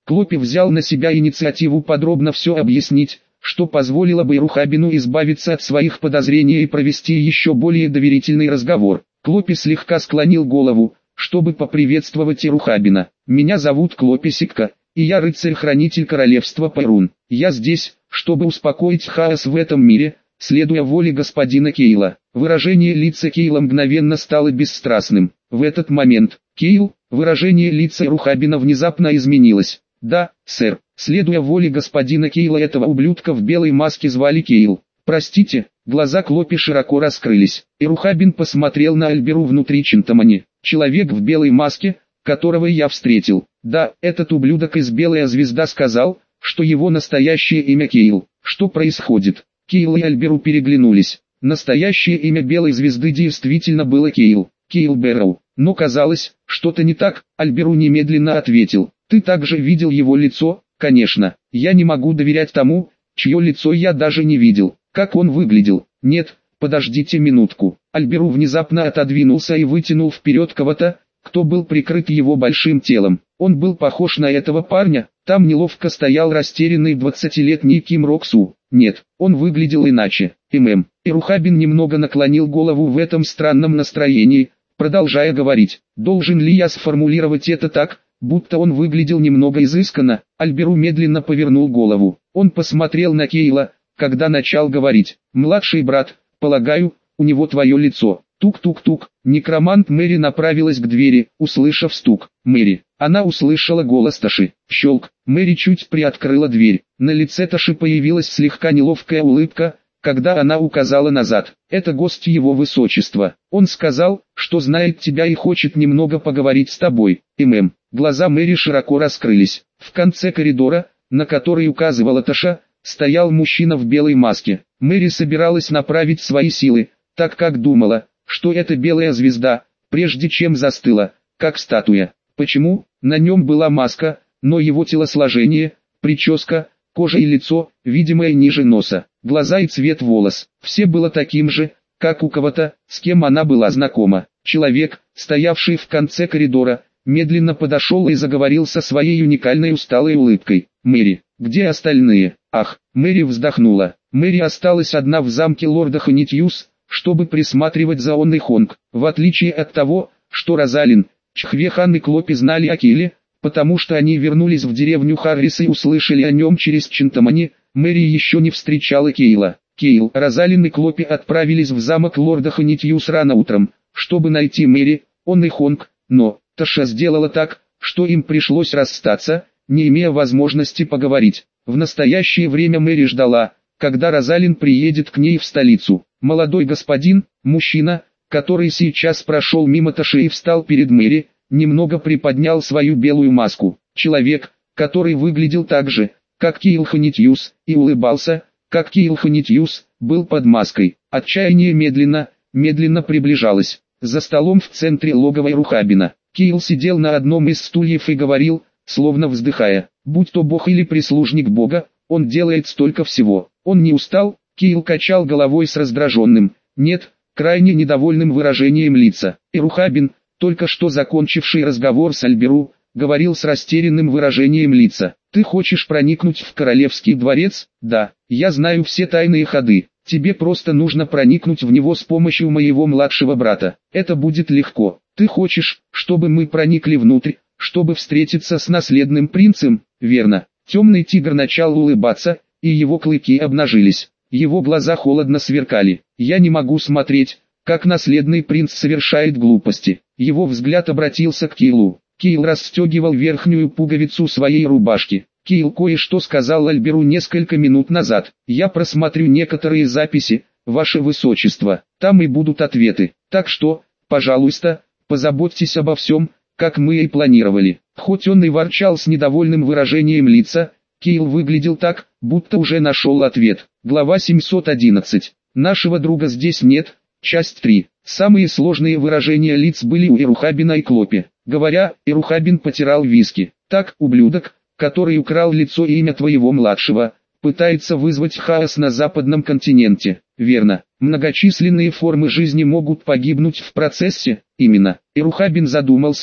Клопи взял на себя инициативу подробно все объяснить, что позволило бы Ирухабину избавиться от своих подозрений и провести еще более доверительный разговор. Клопи слегка склонил голову, чтобы поприветствовать Ирухабина. «Меня зовут Клопи Сикка, и я рыцарь-хранитель королевства Пайрун. Я здесь, чтобы успокоить хаос в этом мире, следуя воле господина Кейла». Выражение лица Кейла мгновенно стало бесстрастным. В этот момент, Кейл, выражение лица Ирухабина внезапно изменилось. «Да, сэр, следуя воле господина Кейла, этого ублюдка в белой маске звали Кейл». «Простите», глаза Клопи широко раскрылись. Ирухабин посмотрел на Альберу внутри Чинтамани. «Человек в белой маске, которого я встретил. Да, этот ублюдок из Белая Звезда сказал, что его настоящее имя Кейл. Что происходит?» Кейл и Альберу переглянулись. Настоящее имя Белой Звезды действительно было Кейл, Кейл Бэрроу. Но казалось, что-то не так. Альберу немедленно ответил: «Ты также видел его лицо?» «Конечно, я не могу доверять тому, чье лицо я даже не видел. Как он выглядел?» «Нет, подождите минутку». Альберу внезапно отодвинулся и вытянул вперед кого-то, кто был прикрыт его большим телом. Он был похож на этого парня. Там неловко стоял растерянный двадцатилетний Ким Роксу. Нет, он выглядел иначе. ММ. Ирухабин немного наклонил голову в этом странном настроении, продолжая говорить: «Должен ли я сформулировать это так, будто он выглядел немного изысканно?» Альберу медленно повернул голову. Он посмотрел на Кейла, когда начал говорить: «Младший брат, полагаю, у него твое лицо». Тук-тук-тук. Некромант Мэри направилась к двери, услышав стук. «Мэри». Она услышала голос Таши. Щелк. Мэри чуть приоткрыла дверь. На лице Таши появилась слегка неловкая улыбка, когда она указала назад. «Это гость его высочества. Он сказал, что знает тебя и хочет немного поговорить с тобой». ММ. Глаза Мэри широко раскрылись. В конце коридора, на который указывала Таша, стоял мужчина в белой маске. Мэри собиралась направить свои силы, так как думала, что это Белая Звезда, прежде чем застыла, как статуя. Почему? На нем была маска, но его телосложение, прическа, кожа и лицо, видимое ниже носа, глаза и цвет волос, все было таким же, как у кого-то, с кем она была знакома. Человек, стоявший в конце коридора, медленно подошел и заговорил со своей уникальной усталой улыбкой. «Мэри, где остальные?» «Ах!» Мэри вздохнула. Мэри осталась одна в замке лорда Ханитьюс, чтобы присматривать за Онной Хонг. В отличие от того, что Розалин, Чхвехан и Клопи знали о Кейле, потому что они вернулись в деревню Харрис и услышали о нем через Чинтамани, Мэри еще не встречала Кейла. Кейл, Розалин и Клопи отправились в замок лорда Ханитьюс рано утром, чтобы найти Мэри, Онной Хонг, но Таша сделала так, что им пришлось расстаться, не имея возможности поговорить. В настоящее время Мэри ждала, когда Розалин приедет к ней в столицу. Молодой господин, мужчина, который сейчас прошел мимо Таши и встал перед Мэри, немного приподнял свою белую маску. Человек, который выглядел так же, как Кейл Ханитьюс, и улыбался, как Кейл Ханитьюс, был под маской. Отчаяние медленно, медленно приближалось. За столом в центре логова Ирухабина. Кейл сидел на одном из стульев и говорил, словно вздыхая: «Будь то бог или прислужник бога, он делает столько всего». Он не устал? Кейл качал головой с раздраженным, нет, крайне недовольным выражением лица. Ирухабин, только что закончивший разговор с Альберу, говорил с растерянным выражением лица. «Ты хочешь проникнуть в королевский дворец?» «Да, я знаю все тайные ходы. Тебе просто нужно проникнуть в него с помощью моего младшего брата. Это будет легко. Ты хочешь, чтобы мы проникли внутрь, чтобы встретиться с наследным принцем?» «Верно». Темный тигр начал улыбаться, и его клыки обнажились. Его глаза холодно сверкали. «Я не могу смотреть, как наследный принц совершает глупости». Его взгляд обратился к Кейлу. Кейл расстегивал верхнюю пуговицу своей рубашки. Кейл кое-что сказал Альберу несколько минут назад. «Я просмотрю некоторые записи, ваше высочество, там и будут ответы. Так что, пожалуйста, позаботьтесь обо всем, как мы и планировали». Хоть он и ворчал с недовольным выражением лица, Кейл выглядел так, будто уже нашел ответ. Глава семьсот одиннадцать. Нашего друга здесь нет. Часть три. Самые сложные выражения лиц были у Ирухабина и Клопи. Говоря, Ирухабин потирал виски. «Так, ублюдок, который украл лицо и имя твоего младшего, пытается вызвать хаос на западном континенте». «Верно. Многочисленные формы жизни могут погибнуть в процессе». «Именно». Ирухабин задумался,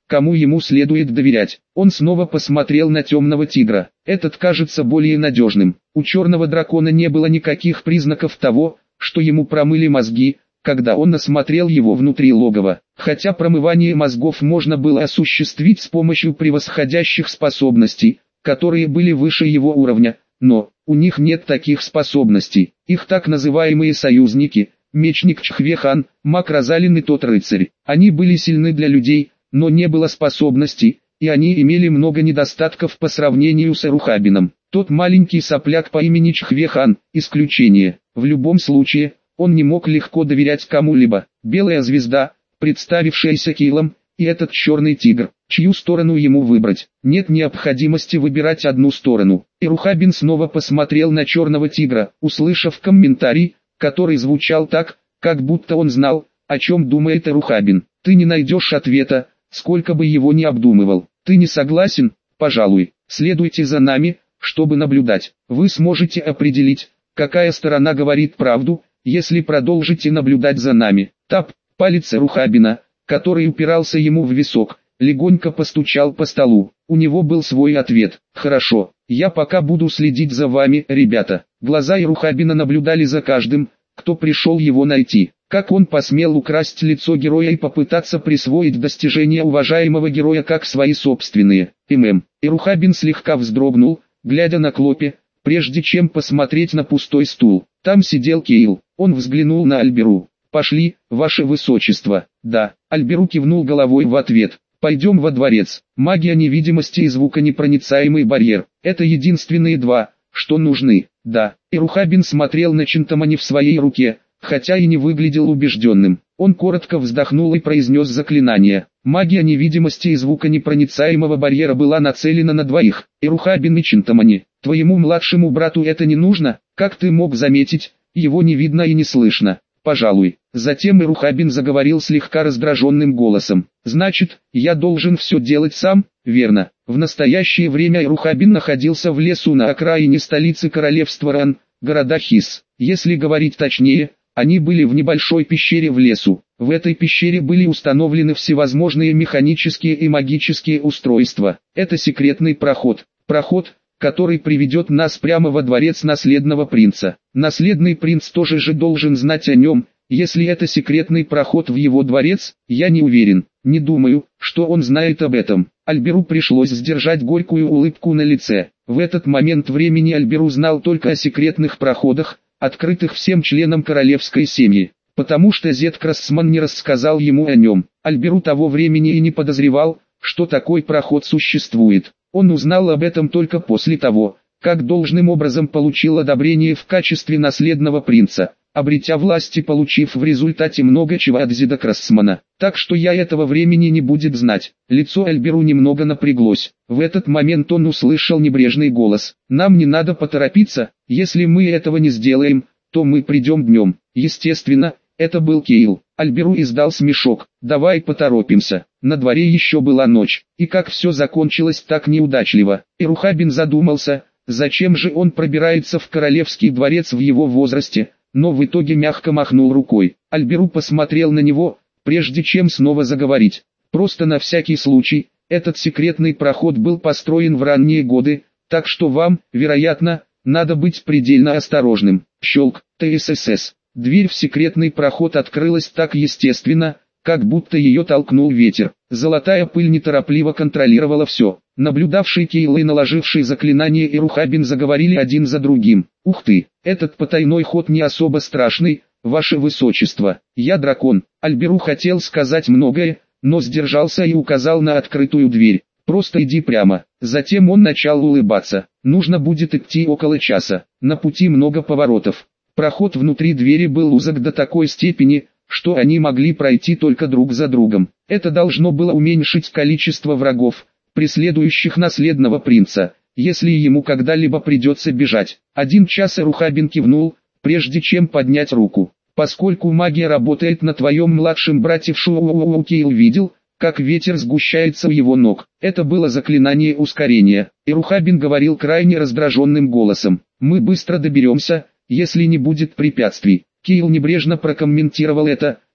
кому ему следует доверять. Он снова посмотрел на темного тигра. Этот кажется более надежным. У черного дракона не было никаких признаков того, что ему промыли мозги, когда он осмотрел его внутри логова. Хотя промывание мозгов можно было осуществить с помощью превосходящих способностей, которые были выше его уровня, но у них нет таких способностей. Их так называемые союзники, мечник Чхвехан, маг Розалин и тот рыцарь. Они были сильны для людей, но не было способностей, и они имели много недостатков по сравнению с Эрухабином. Тот маленький сопляк по имени Чхвехан – исключение. В любом случае, он не мог легко доверять кому-либо. Белая звезда, представившаяся Кейлом, и этот черный тигр, чью сторону ему выбрать. Нет необходимости выбирать одну сторону. Эрухабин снова посмотрел на черного тигра, услышав комментарий, который звучал так, как будто он знал, о чем думает Эрухабин. «Ты не найдешь ответа, сколько бы его ни обдумывал. Ты не согласен? Пожалуй, следуйте за нами, чтобы наблюдать. Вы сможете определить, какая сторона говорит правду, если продолжите наблюдать за нами». Тап, палец Эрухабина, который упирался ему в висок, легонько постучал по столу. У него был свой ответ. «Хорошо, я пока буду следить за вами, ребята». Глаза Эрухабина наблюдали за каждым, кто пришел его найти. Как он посмел украсть лицо героя и попытаться присвоить достижения уважаемого героя как свои собственные. ММ. Эрухабин слегка вздрогнул, глядя на Клопе, прежде чем посмотреть на пустой стул. Там сидел Кейл. Он взглянул на Альберу. «Пошли, ваше высочество». «Да». Альберу кивнул головой в ответ. «Пойдем во дворец». Магия невидимости и звуконепроницаемый барьер. Это единственные два, что нужны. «Да». Эрухабин смотрел на Чинтамани в своей руке, хотя и не выглядел убежденным. Он коротко вздохнул и произнес заклинание. Магия невидимости и звуконепроницаемого барьера была нацелена на двоих. Эрухабин и Чинтамани. «Твоему младшему брату это не нужно? Как ты мог заметить, его не видно и не слышно». «Пожалуй». Затем Эрухабин заговорил слегка раздраженным голосом. «Значит, я должен все делать сам, верно?» В настоящее время Эрухабин находился в лесу на окраине столицы королевства Ран, города Хис. Если говорить точнее, они были в небольшой пещере в лесу. В этой пещере были установлены всевозможные механические и магические устройства. Это секретный проход. Проход, который приведет нас прямо во дворец наследного принца. Наследный принц тоже же должен знать о нем. Если это секретный проход в его дворец, я не уверен, не думаю, что он знает об этом. Альберу пришлось сдержать горькую улыбку на лице. В этот момент времени Альберу знал только о секретных проходах, открытых всем членам королевской семьи, потому что Зет Крассман не рассказал ему о нем. Альберу того времени и не подозревал, что такой проход существует. Он узнал об этом только после того, как должным образом получил одобрение в качестве наследного принца, обретя власть и получив в результате много чего от Зеда Крассмана. Так что я этого времени не будет знать. Лицо Альберу немного напряглось. В этот момент он услышал небрежный голос. «Нам не надо поторопиться, если мы этого не сделаем, то мы придем днем». Естественно, это был Кейл. Альберу издал смешок. «Давай поторопимся». На дворе еще была ночь, и как все закончилось так неудачливо. Эрухабин задумался, зачем же он пробирается в королевский дворец в его возрасте, но в итоге мягко махнул рукой. Альберу посмотрел на него, прежде чем снова заговорить. Просто на всякий случай, этот секретный проход был построен в ранние годы, так что вам, вероятно, надо быть предельно осторожным. Щелк, ТССС. Дверь в секретный проход открылась так естественно, как будто ее толкнул ветер. Золотая пыль неторопливо контролировала все. Наблюдавший Кейл и наложивший заклинание Эрухабин заговорили один за другим. «Ух ты, этот потайной ход не особо страшный, ваше высочество. Я дракон». Альберу хотел сказать многое, но сдержался и указал на открытую дверь. «Просто иди прямо». Затем он начал улыбаться. «Нужно будет идти около часа. На пути много поворотов». Проход внутри двери был узок до такой степени, что они могли пройти только друг за другом. Это должно было уменьшить количество врагов, преследующих наследного принца, если ему когда-либо придется бежать. Один час Эрухабин кивнул, прежде чем поднять руку. «Поскольку магия работает на твоем младшем брате в Шоу, Кейл видел, как ветер сгущается у его ног. Это было заклинание ускорения». Эрухабин говорил крайне раздраженным голосом. «Мы быстро доберемся, если не будет препятствий». Кейл небрежно прокомментировал это,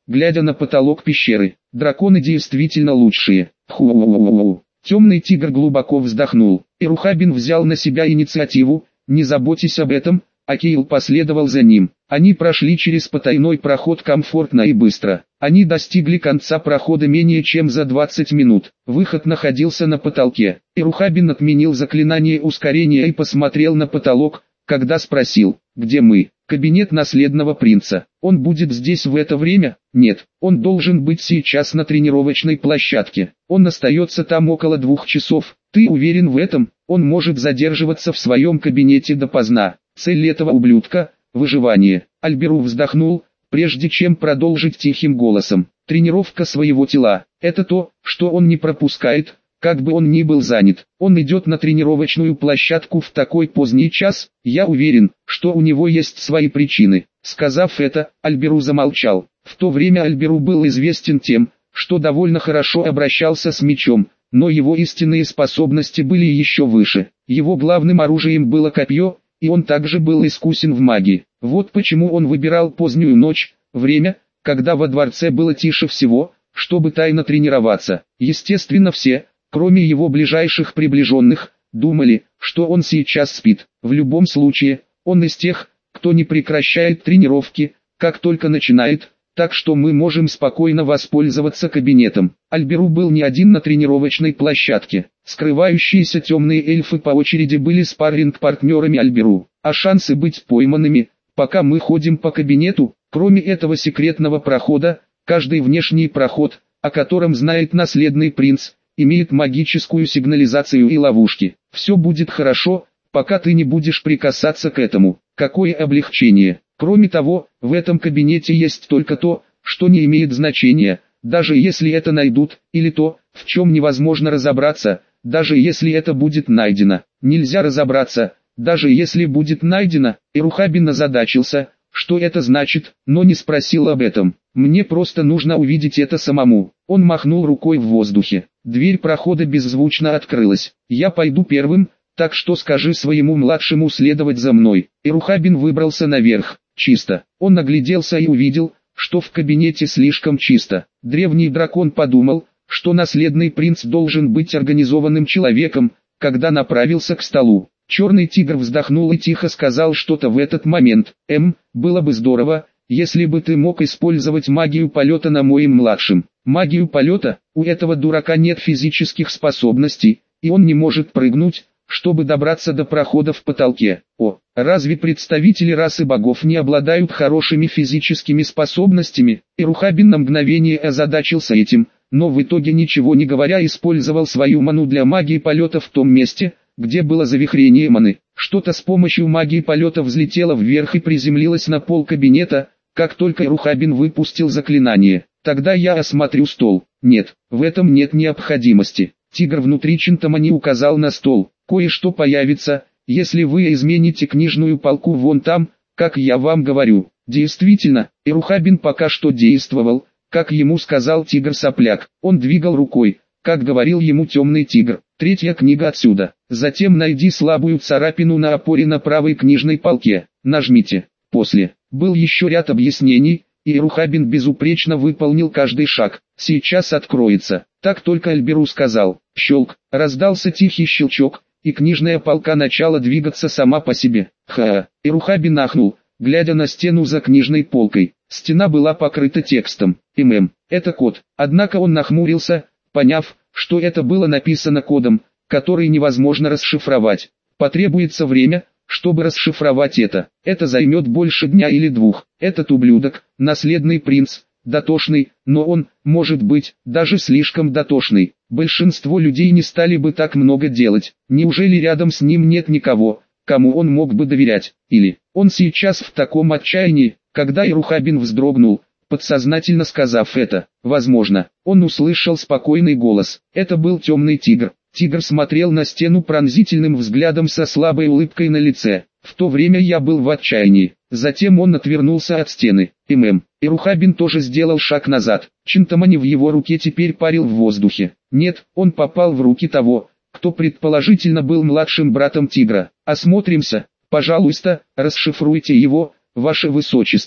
глядя на потолок пещеры. Драконы действительно лучшие. Ху-ху-ху-ху. Темный тигр глубоко вздохнул. Ирухабин взял на себя инициативу. Не заботьтесь об этом, Акил последовал за ним. Они прошли через потайной проход комфортно и быстро. Они достигли конца прохода менее чем за двадцать минут. Выход находился на потолке. Ирухабин отменил заклинание ускорения и посмотрел на потолок, когда спросил, где мы? Кабинет наследного принца. Он будет здесь в это время? Нет, он должен быть сейчас на тренировочной площадке. Он остается там около двух часов. Ты уверен в этом? Он может задерживаться в своем кабинете допоздна. Цель этого ублюдка – выживание. Альберу вздохнул, прежде чем продолжить тихим голосом. Тренировка своего тела – это то, что он не пропускает, как бы он ни был занят. Он идет на тренировочную площадку в такой поздний час, я уверен, что у него есть свои причины. Сказав это, Альберу замолчал. В то время Альберу был известен тем, что довольно хорошо обращался с мечом, но его истинные способности были еще выше. Его главным оружием было копье, и он также был искусен в магии. Вот почему он выбирал позднюю ночь, время, когда во дворце было тише всего, чтобы тайно тренироваться. Естественно, все, кроме его ближайших приближенных, думали, что он сейчас спит. В любом случае, он из тех, кто не прекращает тренировки, как только начинает, так что мы можем спокойно воспользоваться кабинетом. Альберу был не один на тренировочной площадке. Скрывающиеся темные эльфы по очереди были спарринг-партнерами Альберу, а шансы быть пойманными, пока мы ходим по кабинету, кроме этого секретного прохода, каждый внешний проход, о котором знает наследный принц, имеет магическую сигнализацию и ловушки. Все будет хорошо, пока ты не будешь прикасаться к этому. Какое облегчение! Кроме того, в этом кабинете есть только то, что не имеет значения, даже если это найдут, или то, в чем невозможно разобраться, даже если это будет найдено. Нельзя разобраться, даже если будет найдено. Ирухабин озадачился, что это значит, но не спросил об этом. Мне просто нужно увидеть это самому. Он махнул рукой в воздухе. Дверь прохода беззвучно открылась. Я пойду первым, так что скажи своему младшему следовать за мной. Ирухабин выбрался наверх. Чисто. Он огляделся и увидел, что в кабинете слишком чисто. Древний дракон подумал, что наследный принц должен быть организованным человеком, когда направился к столу. Черный тигр вздохнул и тихо сказал что-то в этот момент. «Эм, было бы здорово, если бы ты мог использовать магию полета на моем младшем». Магию полета? У этого дурака нет физических способностей, и он не может прыгнуть, чтобы добраться до прохода в потолке. О, разве представители расы богов не обладают хорошими физическими способностями? Ирухабин на мгновение озадачился этим, но в итоге ничего не говоря использовал свою ману для магии полета в том месте, где было завихрение маны. Что-то с помощью магии полета взлетело вверх и приземлилось на пол кабинета, как только Ирухабин выпустил заклинание. Тогда я осмотрю стол. Нет, в этом нет необходимости. Тигр внутри Чинтамани указал на стол. Кое-что появится, если вы измените книжную полку вон там, как я вам говорю. Действительно, Ирухабин пока что действовал, как ему сказал тигр-сопляк. Он двигал рукой, как говорил ему темный тигр. Третья книга отсюда. Затем найди слабую царапину на опоре на правой книжной полке. Нажмите. После. Был еще ряд объяснений, и Ирухабин безупречно выполнил каждый шаг. Сейчас откроется. Так только Альберу сказал. Щелк. Раздался тихий щелчок, и книжная полка начала двигаться сама по себе. Ха! Ирухабин ахнул, глядя на стену за книжной полкой. Стена была покрыта текстом. ММ. Это код. Однако он нахмурился, поняв, что это было написано кодом, который невозможно расшифровать. Потребуется время, чтобы расшифровать это. Это займет больше дня или двух. Этот ублюдок, наследный принц, дотошный, но он, может быть, даже слишком дотошный. Большинство людей не стали бы так много делать. Неужели рядом с ним нет никого, кому он мог бы доверять? Или он сейчас в таком отчаянии? Когда Ирухабин вздрогнул, подсознательно сказав это, возможно, он услышал спокойный голос. Это был темный тигр. Тигр смотрел на стену пронзительным взглядом со слабой улыбкой на лице. В то время я был в отчаянии. Затем он отвернулся от стены. ММ. Ирухабин тоже сделал шаг назад. Чинтамани в его руке теперь парил в воздухе. Нет, он попал в руки того, кто предположительно был младшим братом тигра. Осмотримся, пожалуйста, расшифруйте его, ваше высочество.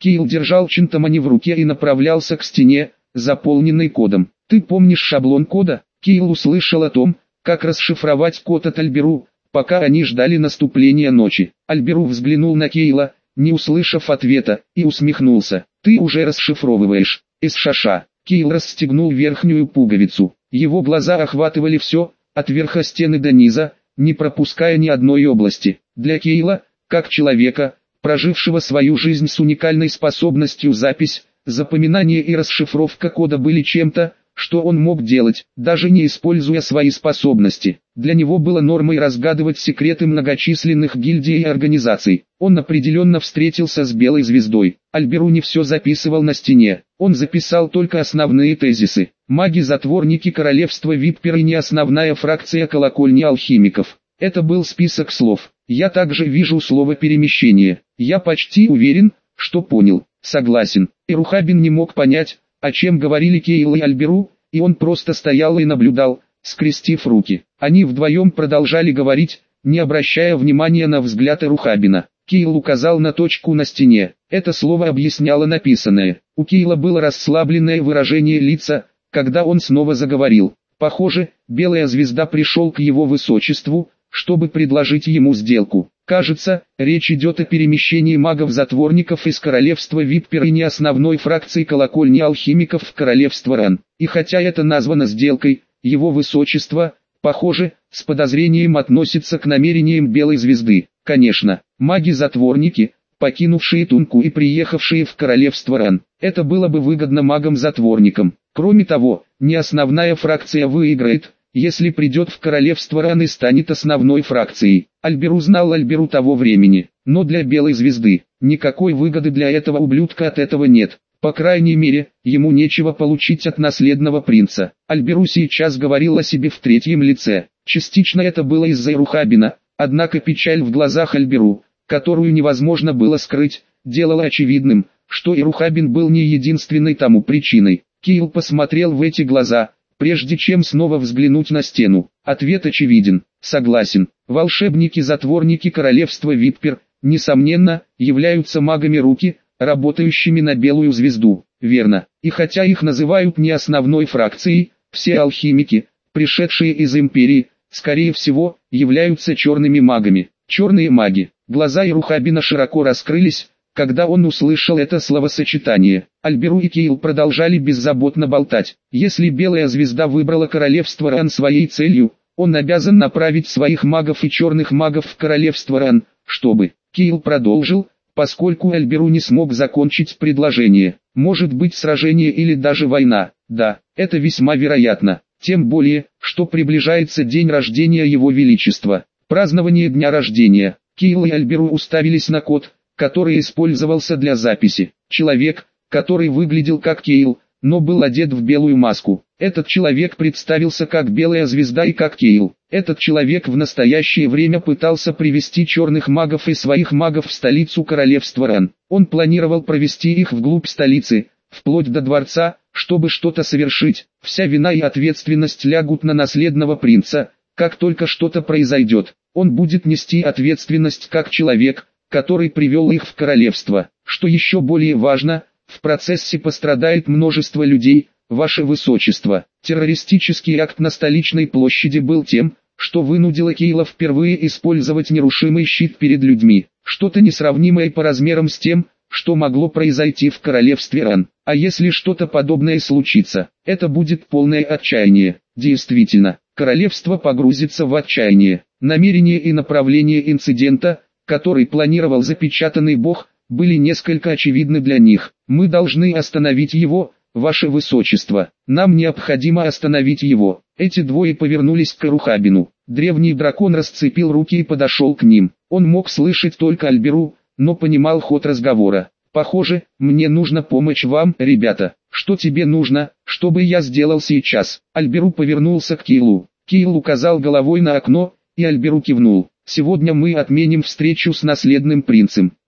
Кейл держал Чинтамани в руке и направлялся к стене, заполненной кодом. «Ты помнишь шаблон кода?» Кейл услышал о том, как расшифровать код от Альберу, пока они ждали наступления ночи. Альберу взглянул на Кейла, не услышав ответа, и усмехнулся. «Ты уже расшифровываешь. Из шаша». Кейл расстегнул верхнюю пуговицу. Его глаза охватывали все, от верха стены до низа, не пропуская ни одной области. Для Кейла, как человека, прожившего свою жизнь с уникальной способностью запись, запоминание и расшифровка кода были чем-то, что он мог делать, даже не используя свои способности. Для него было нормой разгадывать секреты многочисленных гильдий и организаций. Он определенно встретился с Белой Звездой. Альберу не все записывал на стене. Он записал только основные тезисы. Маги-затворники королевства Виппер и не основная фракция колокольни алхимиков. Это был список слов. Я также вижу слово «перемещение». Я почти уверен, что понял. Согласен. Ирухабин не мог понять, о чем говорили Кейл и Альберу, и он просто стоял и наблюдал, скрестив руки. Они вдвоем продолжали говорить, не обращая внимания на взгляд Ирухабина. Кейл указал на точку на стене. Это слово объясняло написанное. У Кейла было расслабленное выражение лица, когда он снова заговорил. Похоже, Белая Звезда пришел к его высочеству, чтобы предложить ему сделку. Кажется, речь идет о перемещении магов-затворников из королевства Виппер и не основной фракции колокольни алхимиков в королевство Ран. И хотя это названо сделкой, его высочество, похоже, с подозрением относится к намерениям Белой Звезды. Конечно, маги-затворники, покинувшие Тунку и приехавшие в королевство Ран, это было бы выгодно магам-затворникам. Кроме того, не основная фракция выиграет, если придет в королевство Ран и станет основной фракцией. Альберу знал Альберу того времени, но для Белой Звезды, никакой выгоды для этого ублюдка от этого нет. По крайней мере, ему нечего получить от наследного принца. Альберу сейчас говорил о себе в третьем лице. Частично это было из-за Ирухабина, однако печаль в глазах Альберу, которую невозможно было скрыть, делала очевидным, что Ирухабин был не единственной тому причиной. Кейл посмотрел в эти глаза, прежде чем снова взглянуть на стену. Ответ очевиден. Согласен. Волшебники-затворники королевства Виппер, несомненно, являются магами руки, работающими на Белую Звезду. Верно. И хотя их называют не основной фракцией, все алхимики, пришедшие из Империи, скорее всего, являются черными магами. Черные маги. Глаза Ирухабина широко раскрылись, когда он услышал это словосочетание. Альберу и Кейл продолжали беззаботно болтать. Если Белая Звезда выбрала королевство Ран своей целью, он обязан направить своих магов и черных магов в королевство Ран, чтобы... Кейл продолжил, поскольку Альберу не смог закончить предложение. Может быть сражение или даже война. Да, это весьма вероятно. Тем более, что приближается день рождения Его Величества. Празднование дня рождения. Кейл и Альберу уставились на код, который использовался для записи. Человек, который выглядел как Кейл, но был одет в белую маску. Этот человек представился как Белая Звезда и как Кейл. Этот человек в настоящее время пытался привести черных магов и своих магов в столицу королевства Ран. Он планировал провести их вглубь столицы, вплоть до дворца, чтобы что-то совершить. Вся вина и ответственность лягут на наследного принца. Как только что-то произойдет, он будет нести ответственность как человек, который привел их в королевство. Что еще более важно, в процессе пострадает множество людей, ваше высочество. Террористический акт на столичной площади был тем, что вынудило Кейла впервые использовать нерушимый щит перед людьми. Что-то несравнимое по размерам с тем, что могло произойти в королевстве Ран. А если что-то подобное случится, это будет полное отчаяние. Действительно, королевство погрузится в отчаяние. Намерение и направление инцидента, который планировал запечатанный бог, были несколько очевидны для них. Мы должны остановить его, ваше высочество. Нам необходимо остановить его. Эти двое повернулись к Ирухабину. Древний дракон расцепил руки и подошел к ним. Он мог слышать только Альберу, но понимал ход разговора. Похоже, мне нужна помощь вам, ребята. Что тебе нужно, чтобы я сделал сейчас? Альберу повернулся к Кейлу. Кейл указал головой на окно, и Альберу кивнул. Сегодня мы отменим встречу с наследным принцем.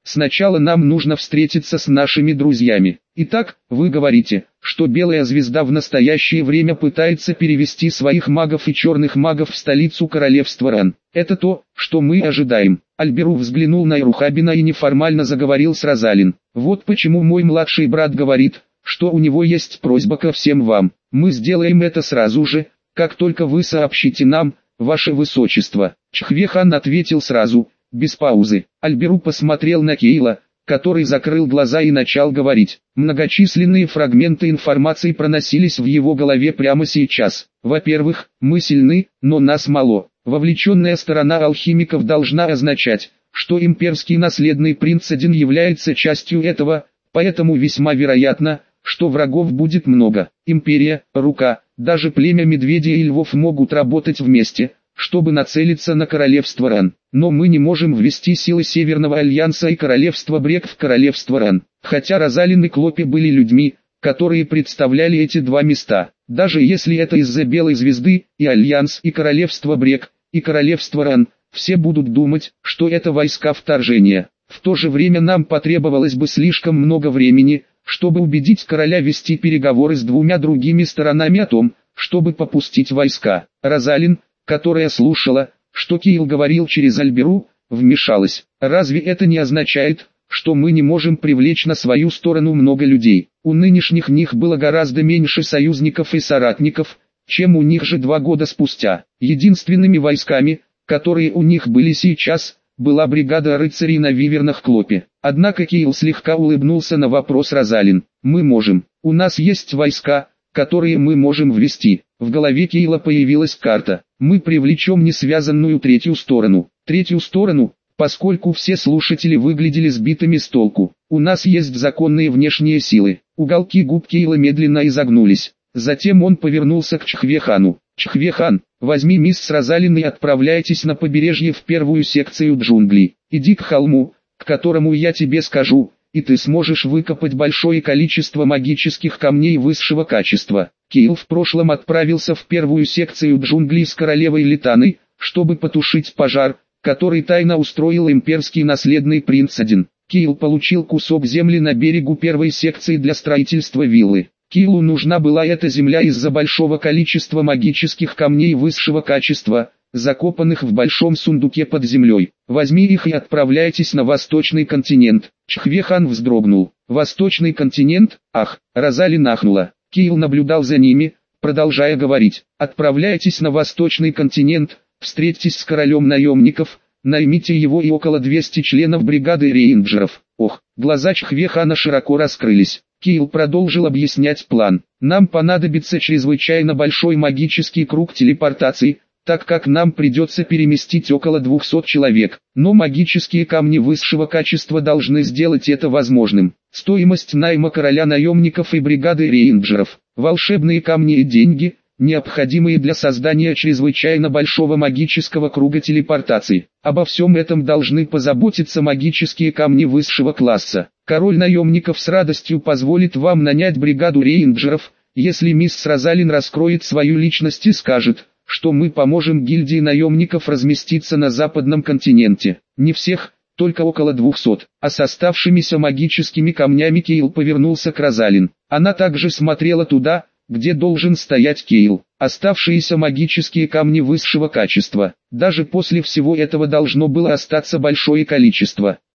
Сначала нам нужно встретиться с нашими друзьями. Итак, вы говорите, что Белая Звезда в настоящее время пытается перевести своих магов и черных магов в столицу королевства Ран. Это то, что мы ожидаем. Альберу взглянул на Ирухабина и неформально заговорил с Розалин. Вот почему мой младший брат говорит, что у него есть просьба ко всем вам. Мы сделаем это сразу же, как только вы сообщите нам, ваше высочество. Чхвехан ответил сразу, без паузы. Альберу посмотрел на Кейла, который закрыл глаза и начал говорить. Многочисленные фрагменты информации проносились в его голове прямо сейчас. Во-первых, мы сильны, но нас мало. Вовлеченная сторона алхимиков должна означать, что имперский наследный принц один является частью этого, поэтому весьма вероятно, что врагов будет много. Империя, рука, даже племя медведей и львов могут работать вместе, чтобы нацелиться на королевство Ран. Но мы не можем ввести силы Северного Альянса и королевства Брек в королевство Ран. Хотя Розалин и Клопи были людьми, которые представляли эти два места. Даже если это из-за Белой Звезды, и Альянс, и королевство Брек, и королевство Ран, все будут думать, что это войска вторжения. В то же время нам потребовалось бы слишком много времени, чтобы убедить короля вести переговоры с двумя другими сторонами о том, чтобы попустить войска. Розалин, которая слушала, что Кейл говорил через Альберу, вмешалась. Разве это не означает, что мы не можем привлечь на свою сторону много людей? У нынешних них было гораздо меньше союзников и соратников, чем у них же два года спустя. Единственными войсками, которые у них были сейчас, была бригада рыцарей на вивернах Клопе. Однако Кейл слегка улыбнулся на вопрос Розалин. Мы можем. У нас есть войска, которые мы можем ввести. В голове Кейла появилась карта. Мы привлечем несвязанную третью сторону. Третью сторону, поскольку все слушатели выглядели сбитыми с толку. У нас есть законные внешние силы. Уголки губ Кейла медленно изогнулись. Затем он повернулся к Чхвехану. Чхвехан, возьми мисс Розалин и отправляйтесь на побережье в первую секцию джунглей. Иди к холму, к которому я тебе скажу, и ты сможешь выкопать большое количество магических камней высшего качества. Кейл в прошлом отправился в первую секцию джунглей с королевой Литаной, чтобы потушить пожар, который тайно устроил имперский наследный принц один. Кейл получил кусок земли на берегу первой секции для строительства виллы. Кейлу нужна была эта земля из-за большого количества магических камней высшего качества, закопанных в большом сундуке под землей. Возьми их и отправляйтесь на восточный континент. Чхвехан вздрогнул. Восточный континент? Ах, Розалин ахнула. Кейл наблюдал за ними, продолжая говорить. Отправляйтесь на восточный континент, встретьтесь с королем наемников, наймите его и около двухсот членов бригады рейнджеров. Ох, глаза Чхвехана широко раскрылись. Кейл продолжил объяснять план. Нам понадобится чрезвычайно большой магический круг телепортации, так как нам придется переместить около двухсот человек. Но магические камни высшего качества должны сделать это возможным. Стоимость найма короля наемников и бригады рейнджеров. Волшебные камни и деньги, необходимые для создания чрезвычайно большого магического круга телепортации. Обо всем этом должны позаботиться магические камни высшего класса. Король наемников с радостью позволит вам нанять бригаду рейнджеров, если мисс Розалин раскроет свою личность и скажет, что мы поможем гильдии наемников разместиться на западном континенте. Не всех, только около двухсот. А с оставшимися магическими камнями Кейл повернулся к Розалин. Она также смотрела туда, где должен стоять Кейл. Оставшиеся магические камни высшего качества. Даже после всего этого должно было остаться большое количество.